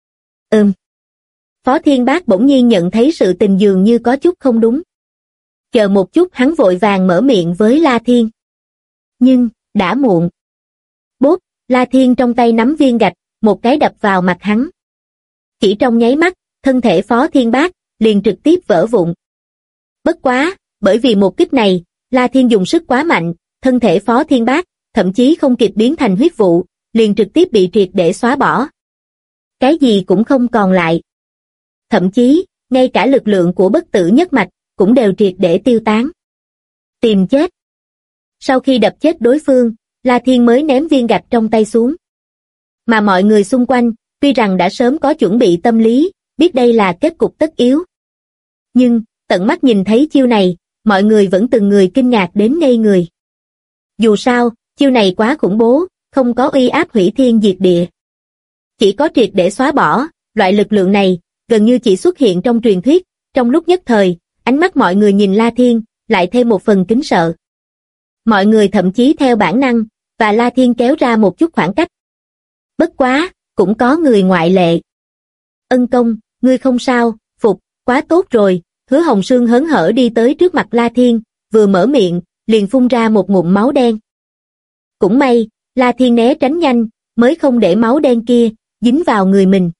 Phó Thiên Bác bỗng nhiên nhận thấy sự tình dường như có chút không đúng. Chờ một chút, hắn vội vàng mở miệng với La Thiên. Nhưng, đã muộn. Bốp, La Thiên trong tay nắm viên gạch, một cái đập vào mặt hắn. Chỉ trong nháy mắt, thân thể Phó Thiên Bác liền trực tiếp vỡ vụn. Bất quá, bởi vì một kích này, La Thiên dùng sức quá mạnh, thân thể Phó Thiên Bác thậm chí không kịp biến thành huyết vụ, liền trực tiếp bị triệt để xóa bỏ. Cái gì cũng không còn lại. Thậm chí, ngay cả lực lượng của bất tử nhất mạch cũng đều triệt để tiêu tán. Tìm chết. Sau khi đập chết đối phương, La Thiên mới ném viên gạch trong tay xuống. Mà mọi người xung quanh, tuy rằng đã sớm có chuẩn bị tâm lý, biết đây là kết cục tất yếu. Nhưng, tận mắt nhìn thấy chiêu này, mọi người vẫn từng người kinh ngạc đến ngây người. Dù sao, chiêu này quá khủng bố, không có uy áp hủy thiên diệt địa. Chỉ có triệt để xóa bỏ, loại lực lượng này, gần như chỉ xuất hiện trong truyền thuyết. Trong lúc nhất thời, ánh mắt mọi người nhìn La Thiên, lại thêm một phần kính sợ. Mọi người thậm chí theo bản năng, và La Thiên kéo ra một chút khoảng cách. Bất quá, cũng có người ngoại lệ. Ân công, ngươi không sao, phục, quá tốt rồi. Hứa Hồng Sương hớn hở đi tới trước mặt La Thiên, vừa mở miệng, liền phun ra một ngụm máu đen. Cũng may, La Thiên né tránh nhanh, mới không để máu đen kia dính vào người mình.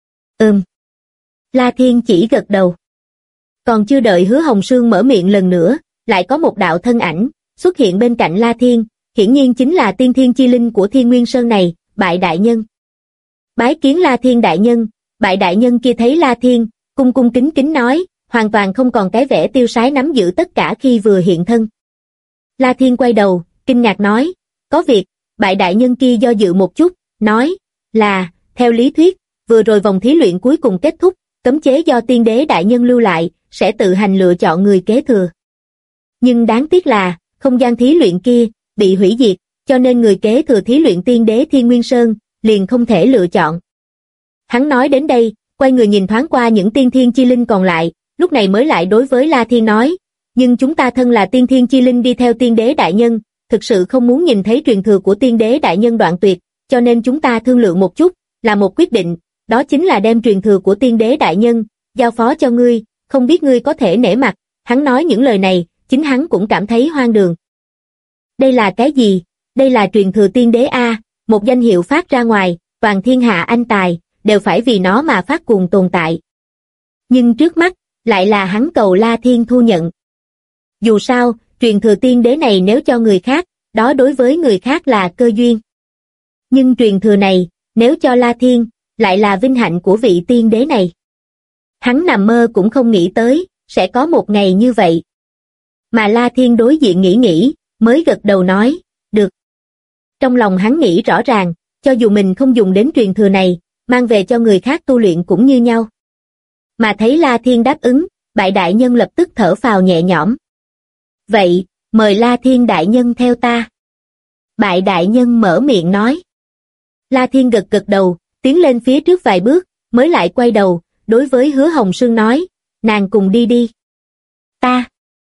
La Thiên chỉ gật đầu. Còn chưa đợi Hứa Hồng Sương mở miệng lần nữa, lại có một đạo thân ảnh xuất hiện bên cạnh La Thiên, hiển nhiên chính là tiên thiên chi linh của Thiên Nguyên Sơn này, Bại đại nhân. Bái kiến La Thiên đại nhân. Bại đại nhân kia thấy La Thiên, cung cung kính kính nói, hoàn toàn không còn cái vẻ tiêu sái nắm giữ tất cả khi vừa hiện thân. La Thiên quay đầu, kinh ngạc nói, có việc. Bại đại nhân kia do dự một chút, nói, là, theo lý thuyết, vừa rồi vòng thí luyện cuối cùng kết thúc, cấm chế do tiên đế đại nhân lưu lại, sẽ tự hành lựa chọn người kế thừa. Nhưng đáng tiếc là, không gian thí luyện kia, bị hủy diệt, cho nên người kế thừa thí luyện tiên đế Thiên Nguyên Sơn, liền không thể lựa chọn. Hắn nói đến đây, quay người nhìn thoáng qua những tiên thiên chi linh còn lại, lúc này mới lại đối với La Thiên nói, nhưng chúng ta thân là tiên thiên chi linh đi theo tiên đế đại nhân, thực sự không muốn nhìn thấy truyền thừa của tiên đế đại nhân đoạn tuyệt, cho nên chúng ta thương lượng một chút, là một quyết định, đó chính là đem truyền thừa của tiên đế đại nhân, giao phó cho ngươi, không biết ngươi có thể nể mặt. Hắn nói những lời này, chính hắn cũng cảm thấy hoang đường. Đây là cái gì? Đây là truyền thừa tiên đế A, một danh hiệu phát ra ngoài, toàn thiên hạ anh tài, đều phải vì nó mà phát cuồng tồn tại. Nhưng trước mắt, lại là hắn cầu La Thiên thu nhận. Dù sao, truyền thừa tiên đế này nếu cho người khác, đó đối với người khác là cơ duyên. Nhưng truyền thừa này, nếu cho La Thiên, lại là vinh hạnh của vị tiên đế này. Hắn nằm mơ cũng không nghĩ tới, sẽ có một ngày như vậy. Mà La Thiên đối diện nghĩ, mới gật đầu nói, được. Trong lòng hắn nghĩ rõ ràng, cho dù mình không dùng đến truyền thừa này, mang về cho người khác tu luyện cũng như nhau. Mà thấy La Thiên đáp ứng, Bại đại nhân lập tức thở phào nhẹ nhõm. Vậy, mời La Thiên đại nhân theo ta. Bại đại nhân mở miệng nói. La Thiên gật gật đầu, tiến lên phía trước vài bước, mới lại quay đầu, đối với Hứa Hồng Sương nói, nàng cùng đi đi. Ta.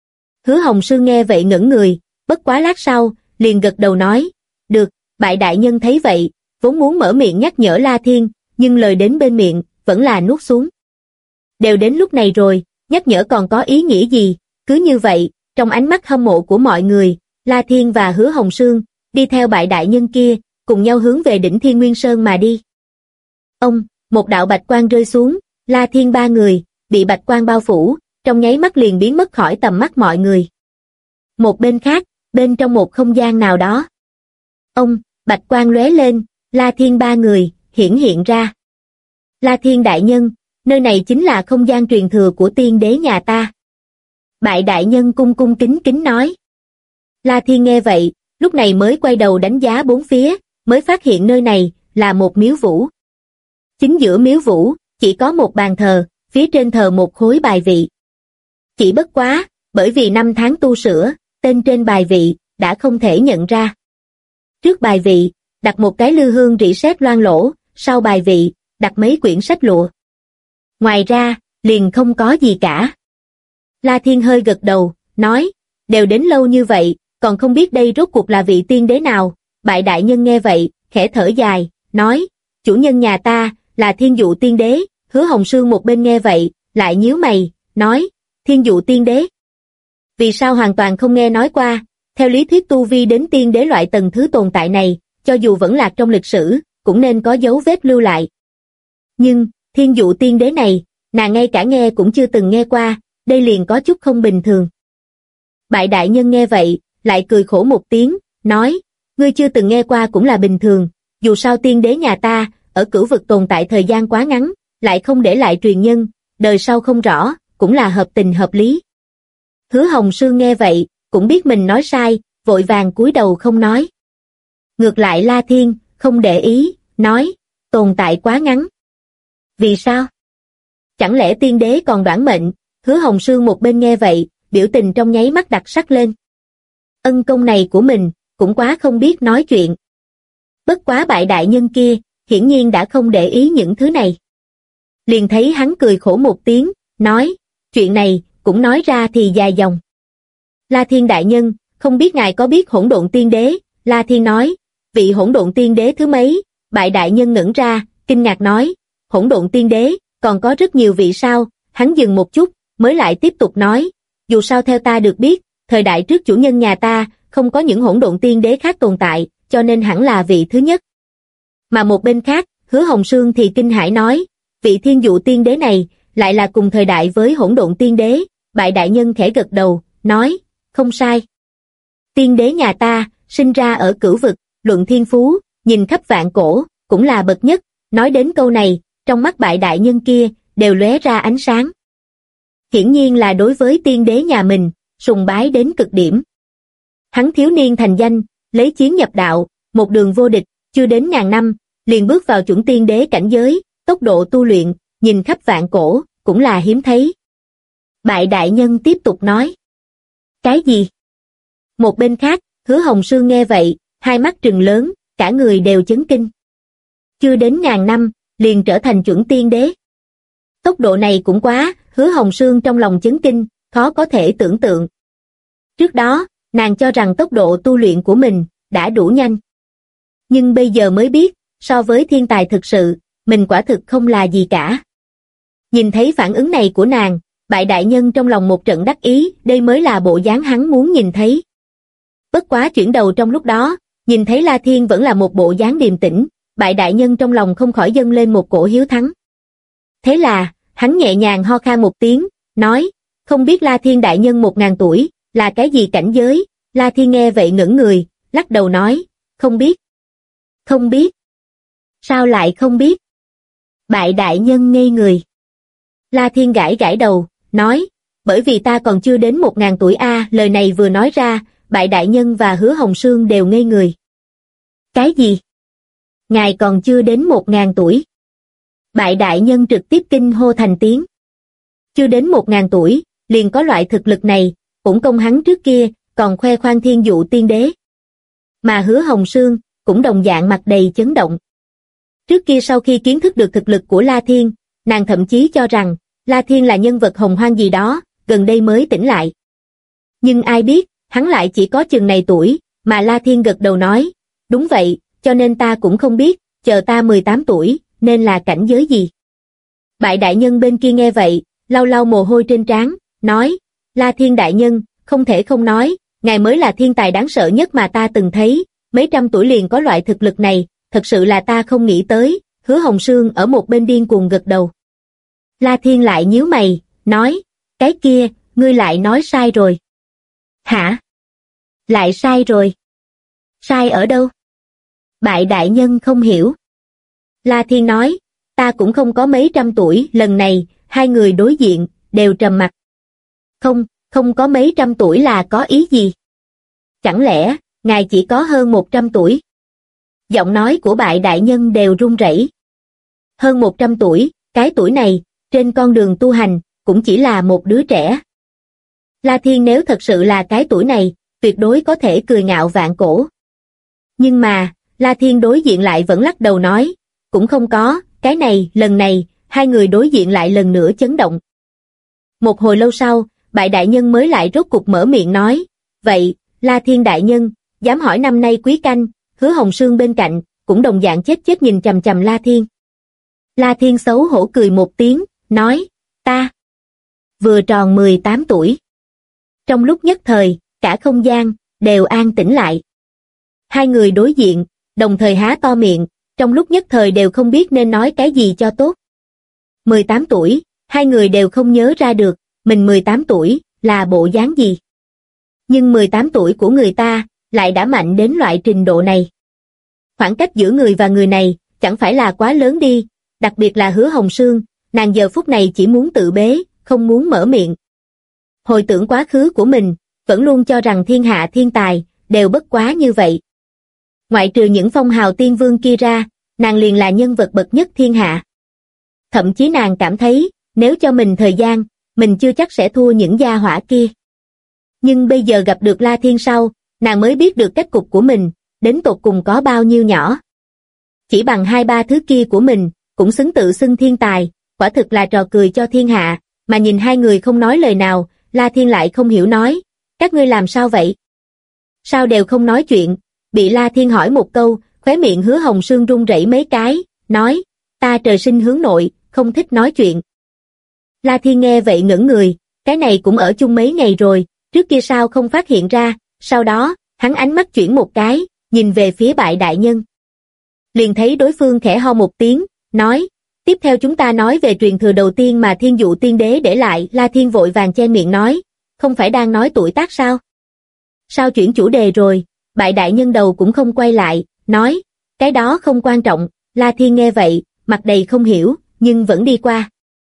Hứa Hồng Sương nghe vậy ngẩn người, bất quá lát sau, liền gật đầu nói, được. Bại đại nhân thấy vậy, vốn muốn mở miệng nhắc nhở La Thiên, nhưng lời đến bên miệng, vẫn là nuốt xuống. Đều đến lúc này rồi, nhắc nhở còn có ý nghĩa gì? Cứ như vậy, trong ánh mắt hâm mộ của mọi người, La Thiên và Hứa Hồng Sương, đi theo Bại đại nhân kia, cùng nhau hướng về đỉnh Thiên Nguyên Sơn mà đi. Một đạo bạch quang rơi xuống, La Thiên ba người, bị bạch quang bao phủ, trong nháy mắt liền biến mất khỏi tầm mắt mọi người. Một bên khác, bên trong một không gian nào đó. Bạch quang lóe lên, La Thiên ba người, hiện ra. La Thiên đại nhân, nơi này chính là không gian truyền thừa của tiên đế nhà ta. Bại đại nhân cung cung kính kính nói. La Thiên nghe vậy, lúc này mới quay đầu đánh giá bốn phía, mới phát hiện nơi này là một miếu vũ. Chính giữa miếu vũ, chỉ có một bàn thờ, phía trên thờ một khối bài vị. Chỉ bất quá, bởi vì năm tháng tu sửa, tên trên bài vị đã không thể nhận ra. Trước bài vị, đặt một cái lư hương rỉ sét loang lỗ, sau bài vị, đặt mấy quyển sách lụa. Ngoài ra, liền không có gì cả. La Thiên hơi gật đầu, nói, đều đến lâu như vậy, còn không biết đây rốt cuộc là vị tiên đế nào. Bại đại nhân nghe vậy, khẽ thở dài, nói, chủ nhân nhà ta, là Thiên Dụ tiên đế. Hứa Hồng Sương một bên nghe vậy, lại nhíu mày, nói, Thiên Dụ tiên đế. Vì sao hoàn toàn không nghe nói qua, theo lý thuyết tu vi đến tiên đế loại tầng thứ tồn tại này, cho dù vẫn lạc trong lịch sử, cũng nên có dấu vết lưu lại. Nhưng, Thiên Dụ tiên đế này, nàng ngay cả nghe cũng chưa từng nghe qua, đây liền có chút không bình thường. Bại đại nhân nghe vậy, lại cười khổ một tiếng, nói, ngươi chưa từng nghe qua cũng là bình thường, dù sao tiên đế nhà ta, ở cửu vực tồn tại thời gian quá ngắn, lại không để lại truyền nhân, đời sau không rõ, cũng là hợp tình hợp lý. Hứa Hồng Sương nghe vậy, cũng biết mình nói sai, vội vàng cúi đầu không nói. Ngược lại La Thiên, không để ý, nói, tồn tại quá ngắn. Vì sao? Chẳng lẽ tiên đế còn đoản mệnh? Hứa Hồng Sương một bên nghe vậy, biểu tình trong nháy mắt đặc sắc lên. Ân công này của mình, cũng quá không biết nói chuyện. Bất quá bại đại nhân kia, hiển nhiên đã không để ý những thứ này. Liền thấy hắn cười khổ một tiếng, nói, chuyện này, cũng nói ra thì dài dòng. La Thiên đại nhân, không biết ngài có biết hỗn độn tiên đế? La Thiên nói, vị hỗn độn tiên đế thứ mấy? Bại đại nhân ngẩn ra, kinh ngạc nói, hỗn độn tiên đế, còn có rất nhiều vị sao? Hắn dừng một chút, mới lại tiếp tục nói, dù sao theo ta được biết, thời đại trước chủ nhân nhà ta, không có những hỗn độn tiên đế khác tồn tại, cho nên hẳn là vị thứ nhất. Mà một bên khác, Hứa Hồng Sương thì kinh hãi nói, vị Thiên Dụ tiên đế này, lại là cùng thời đại với hỗn độn tiên đế. Bại đại nhân khẽ gật đầu, nói, không sai. Tiên đế nhà ta, sinh ra ở cửu vực, luận thiên phú, nhìn khắp vạn cổ, cũng là bậc nhất. Nói đến câu này, trong mắt bại đại nhân kia, đều lóe ra ánh sáng. Hiển nhiên là đối với tiên đế nhà mình, sùng bái đến cực điểm. Hắn thiếu niên thành danh, lấy chiến nhập đạo, một đường vô địch, chưa đến ngàn năm, liền bước vào chuẩn tiên đế cảnh giới, tốc độ tu luyện, nhìn khắp vạn cổ, cũng là hiếm thấy. Bại đại nhân tiếp tục nói. Cái gì? Một bên khác, Hứa Hồng Sương nghe vậy, hai mắt trừng lớn, cả người đều chấn kinh. Chưa đến ngàn năm, liền trở thành chuẩn tiên đế. Tốc độ này cũng quá, Hứa Hồng Sương trong lòng chấn kinh, khó có thể tưởng tượng. Trước đó, nàng cho rằng tốc độ tu luyện của mình đã đủ nhanh. Nhưng bây giờ mới biết, so với thiên tài thực sự, mình quả thực không là gì cả. Nhìn thấy phản ứng này của nàng, bại đại nhân trong lòng một trận đắc ý, đây mới là bộ dáng hắn muốn nhìn thấy. Bất quá chuyển đầu trong lúc đó, nhìn thấy La Thiên vẫn là một bộ dáng điềm tĩnh, bại đại nhân trong lòng không khỏi dâng lên một cổ hiếu thắng. Thế là, hắn nhẹ nhàng ho khan một tiếng, nói, không biết La Thiên đại nhân 1000 tuổi, là cái gì cảnh giới? La Thiên nghe vậy ngẩn người, lắc đầu nói, không biết. Không biết? Sao lại không biết? Bại đại nhân ngây người. La Thiên gãi gãi đầu, nói, bởi vì ta còn chưa đến 1000 tuổi a. Lời này vừa nói ra, bại đại nhân và Hứa Hồng Sương đều ngây người. Cái gì? Ngài còn chưa đến 1000 tuổi. Bại đại nhân trực tiếp kinh hô thành tiếng. Chưa đến 1000 tuổi, liền có loại thực lực này, cũng công hắn trước kia, còn khoe khoang Thiên Dụ tiên đế. Mà Hứa Hồng Sương, cũng đồng dạng mặt đầy chấn động. Trước kia sau khi kiến thức được thực lực của La Thiên, nàng thậm chí cho rằng, La Thiên là nhân vật hồng hoang gì đó, gần đây mới tỉnh lại. Nhưng ai biết, hắn lại chỉ có chừng này tuổi, mà La Thiên gật đầu nói, đúng vậy, cho nên ta cũng không biết, chờ ta 18 tuổi, nên là cảnh giới gì. Bại đại nhân bên kia nghe vậy, lau lau mồ hôi trên trán, nói, La Thiên đại nhân, không thể không nói, ngài mới là thiên tài đáng sợ nhất mà ta từng thấy, mấy trăm tuổi liền có loại thực lực này, thật sự là ta không nghĩ tới. Hứa Hồng Sương ở một bên điên cuồng gật đầu. La Thiên lại nhíu mày, nói, cái kia, ngươi lại nói sai rồi. Hả? Lại sai rồi? Sai ở đâu? Bại đại nhân không hiểu. La Thiên nói, ta cũng không có mấy trăm tuổi. Lần này, hai người đối diện, đều trầm mặc. Không có mấy trăm tuổi là có ý gì? Chẳng lẽ, ngài chỉ có hơn 100 tuổi? Giọng nói của bại đại nhân đều run rẩy. Hơn 100 tuổi, cái tuổi này, trên con đường tu hành, cũng chỉ là một đứa trẻ. La Thiên nếu thật sự là cái tuổi này, tuyệt đối có thể cười ngạo vạn cổ. Nhưng mà, La Thiên đối diện lại vẫn lắc đầu nói, cũng không có, cái này, lần này, hai người đối diện lại lần nữa chấn động. Một hồi lâu sau, bại đại nhân mới lại rốt cục mở miệng nói, vậy, La Thiên đại nhân, dám hỏi năm nay quý canh, Hứa Hồng Sương bên cạnh, cũng đồng dạng chết chết nhìn chằm chằm La Thiên. La Thiên xấu hổ cười một tiếng, nói, ta vừa tròn 18 tuổi. Trong lúc nhất thời, cả không gian, đều an tĩnh lại. Hai người đối diện, đồng thời há to miệng, trong lúc nhất thời đều không biết nên nói cái gì cho tốt. 18 tuổi, hai người đều không nhớ ra được, mình 18 tuổi, là bộ dáng gì. Nhưng 18 tuổi của người ta, lại đã mạnh đến loại trình độ này. Khoảng cách giữa người và người này, chẳng phải là quá lớn đi, đặc biệt là Hứa Hồng Sương, nàng giờ phút này chỉ muốn tự bế, không muốn mở miệng. Hồi tưởng quá khứ của mình, vẫn luôn cho rằng thiên hạ thiên tài, đều bất quá như vậy. Ngoại trừ những phong hào tiên vương kia ra, nàng liền là nhân vật bậc nhất thiên hạ. Thậm chí nàng cảm thấy, nếu cho mình thời gian, mình chưa chắc sẽ thua những gia hỏa kia. Nhưng bây giờ gặp được La Thiên sau, nàng mới biết được cách cục của mình, đến tột cùng có bao nhiêu nhỏ. Chỉ bằng 2-3 thứ kia của mình, cũng xứng tự xưng thiên tài, quả thực là trò cười cho thiên hạ, mà nhìn hai người không nói lời nào, La Thiên lại không hiểu nói, các ngươi làm sao vậy? Sao đều không nói chuyện, bị La Thiên hỏi một câu, khóe miệng Hứa Hồng Sương run rẩy mấy cái, nói, ta trời sinh hướng nội, không thích nói chuyện. La Thiên nghe vậy ngẩn người, cái này cũng ở chung mấy ngày rồi, trước kia sao không phát hiện ra, sau đó, hắn ánh mắt chuyển một cái, nhìn về phía bại đại nhân. Liền thấy đối phương khẽ ho một tiếng, nói, tiếp theo chúng ta nói về truyền thừa đầu tiên mà Thiên Dụ Tiên Đế để lại. La Thiên vội vàng che miệng nói, không phải đang nói tuổi tác sao? Sao chuyển chủ đề rồi? Bại đại nhân đầu cũng không quay lại, nói, cái đó không quan trọng. La Thiên nghe vậy, mặt đầy không hiểu, nhưng vẫn đi qua.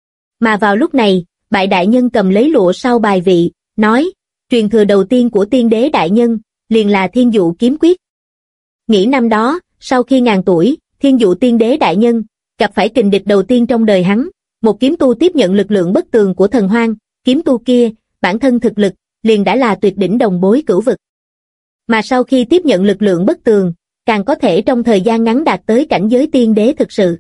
Mà vào lúc này, bại đại nhân cầm lấy lụa sau bài vị, nói, truyền thừa đầu tiên của tiên đế đại nhân, liền là Thiên Dụ kiếm quyết. Nghĩ năm đó, sau khi ngàn tuổi, Thiên Dụ tiên đế đại nhân, gặp phải kình địch đầu tiên trong đời hắn, một kiếm tu tiếp nhận lực lượng bất tường của thần hoang, kiếm tu kia, bản thân thực lực, liền đã là tuyệt đỉnh đồng bối cửu vực. Mà sau khi tiếp nhận lực lượng bất tường, càng có thể trong thời gian ngắn đạt tới cảnh giới tiên đế thực sự.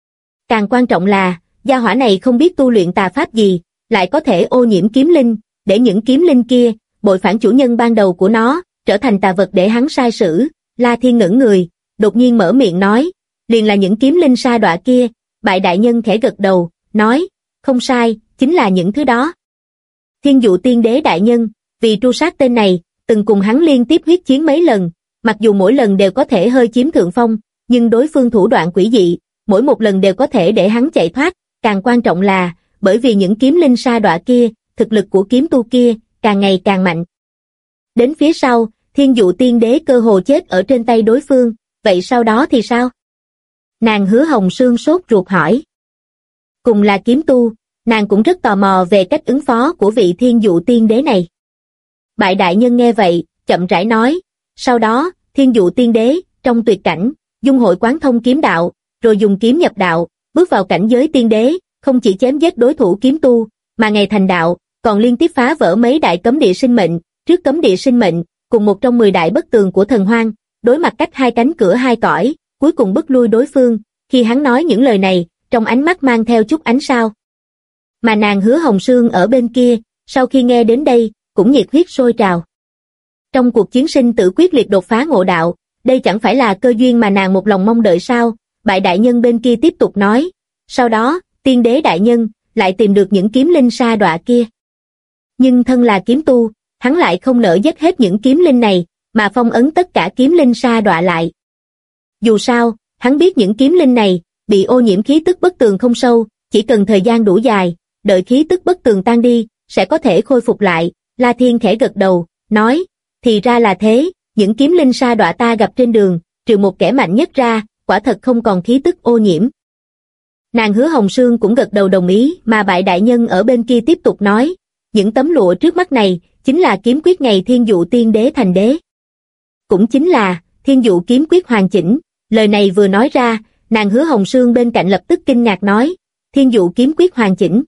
Càng quan trọng là, gia hỏa này không biết tu luyện tà pháp gì, lại có thể ô nhiễm kiếm linh, để những kiếm linh kia, bội phản chủ nhân ban đầu của nó, trở thành tà vật để hắn sai sử. La Thiên ngẩn người, đột nhiên mở miệng nói, liền là những kiếm linh sa đọa kia. Bại đại nhân khẽ gật đầu, nói, không sai, chính là những thứ đó. Thiên Dụ tiên đế đại nhân, vì tru sát tên này, từng cùng hắn liên tiếp huyết chiến mấy lần, mặc dù mỗi lần đều có thể hơi chiếm thượng phong, nhưng đối phương thủ đoạn quỷ dị, mỗi một lần đều có thể để hắn chạy thoát, càng quan trọng là, bởi vì những kiếm linh sa đọa kia, thực lực của kiếm tu kia, càng ngày càng mạnh. Đến phía sau, Thiên Dụ tiên đế cơ hồ chết ở trên tay đối phương, vậy sau đó thì sao? Nàng Hứa Hồng Sương sốt ruột hỏi. Cùng là kiếm tu, nàng cũng rất tò mò về cách ứng phó của vị Thiên Dụ tiên đế này. Bại đại nhân nghe vậy, chậm rãi nói, sau đó, Thiên Dụ tiên đế, trong tuyệt cảnh, dung hội quán thông kiếm đạo, rồi dùng kiếm nhập đạo, bước vào cảnh giới tiên đế, không chỉ chém giết đối thủ kiếm tu, mà ngày thành đạo, còn liên tiếp phá vỡ mấy đại cấm địa sinh mệnh, trước cấm địa sinh mệnh, cùng một trong 10 đại bất tường của thần hoang, đối mặt cách hai cánh cửa hai cõi, cuối cùng bức lui đối phương. Khi hắn nói những lời này, trong ánh mắt mang theo chút ánh sao. Mà nàng Hứa Hồng Sương ở bên kia, sau khi nghe đến đây, cũng nhiệt huyết sôi trào. Trong cuộc chiến sinh tử quyết liệt đột phá ngộ đạo, đây chẳng phải là cơ duyên mà nàng một lòng mong đợi sao? Bại đại nhân bên kia tiếp tục nói, sau đó, tiên đế đại nhân, lại tìm được những kiếm linh sa đọa kia. Nhưng thân là kiếm tu, hắn lại không nỡ giết hết những kiếm linh này, mà phong ấn tất cả kiếm linh sa đọa lại. Dù sao, hắn biết những kiếm linh này, bị ô nhiễm khí tức bất tường không sâu, chỉ cần thời gian đủ dài, đợi khí tức bất tường tan đi, sẽ có thể khôi phục lại. La Thiên khẽ gật đầu, nói, thì ra là thế, những kiếm linh sa đọa ta gặp trên đường, trừ một kẻ mạnh nhất ra, quả thật không còn khí tức ô nhiễm. Nàng Hứa Hồng Sương cũng gật đầu đồng ý, mà bại đại nhân ở bên kia tiếp tục nói, những tấm lụa trước mắt này, chính là kiếm quyết ngày Thiên Dụ tiên đế thành đế. Cũng chính là, Thiên Dụ kiếm quyết hoàn chỉnh. Lời này vừa nói ra, nàng Hứa Hồng Sương bên cạnh lập tức kinh ngạc nói, Thiên Dụ kiếm quyết hoàn chỉnh.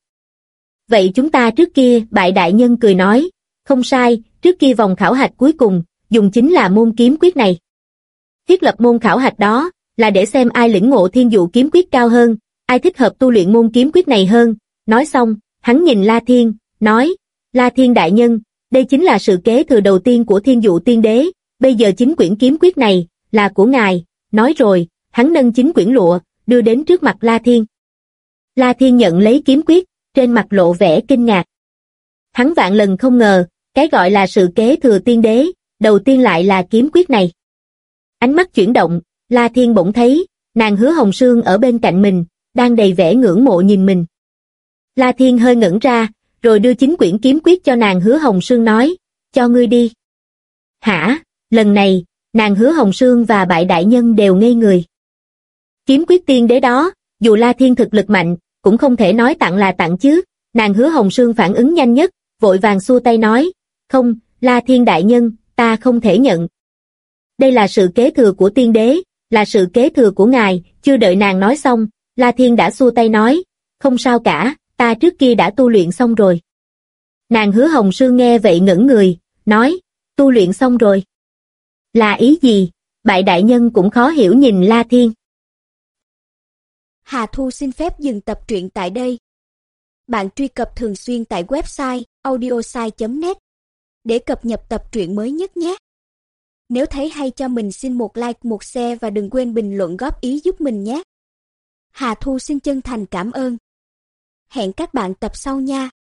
Vậy chúng ta trước kia, bại đại nhân cười nói, không sai, trước kia vòng khảo hạch cuối cùng, dùng chính là môn kiếm quyết này. Thiết lập môn khảo hạch đó, là để xem ai lĩnh ngộ Thiên Dụ kiếm quyết cao hơn, ai thích hợp tu luyện môn kiếm quyết này hơn. Nói xong, hắn nhìn La Thiên, nói, La Thiên đại nhân, đây chính là sự kế thừa đầu tiên của Thiên Dụ Tiên Đế, bây giờ 9 quyển kiếm quyết này, là của ngài, nói rồi, hắn nâng 9 quyển lụa, đưa đến trước mặt La Thiên. La Thiên nhận lấy kiếm quyết, trên mặt lộ vẻ kinh ngạc. Hắn vạn lần không ngờ, cái gọi là sự kế thừa tiên đế, đầu tiên lại là kiếm quyết này. Ánh mắt chuyển động, La Thiên bỗng thấy, nàng Hứa Hồng Sương ở bên cạnh mình, đang đầy vẻ ngưỡng mộ nhìn mình. La Thiên hơi ngẩn ra, rồi đưa 9 quyển kiếm quyết cho nàng Hứa Hồng Sương nói, cho ngươi đi. Hả, lần này, nàng Hứa Hồng Sương và Bại Đại Nhân đều ngây người. Kiếm quyết tiên đế đó, dù La Thiên thực lực mạnh, cũng không thể nói tặng là tặng chứ. Nàng Hứa Hồng Sương phản ứng nhanh nhất, vội vàng xua tay nói, không, La Thiên đại nhân, ta không thể nhận. Đây là sự kế thừa của tiên đế, là sự kế thừa của ngài. Chưa đợi nàng nói xong, La Thiên đã xua tay nói, không sao cả, ta trước kia đã tu luyện xong rồi. Nàng Hứa Hồng Sương nghe vậy ngẩn người, nói, tu luyện xong rồi. Là ý gì? Bại đại nhân cũng khó hiểu nhìn La Thiên. Hà Thu xin phép dừng tập truyện tại đây. Bạn truy cập thường xuyên tại website audiosai.net để cập nhật tập truyện mới nhất nhé. Nếu thấy hay cho mình xin một like, một share và đừng quên bình luận góp ý giúp mình nhé. Hà Thu xin chân thành cảm ơn. Hẹn các bạn tập sau nha.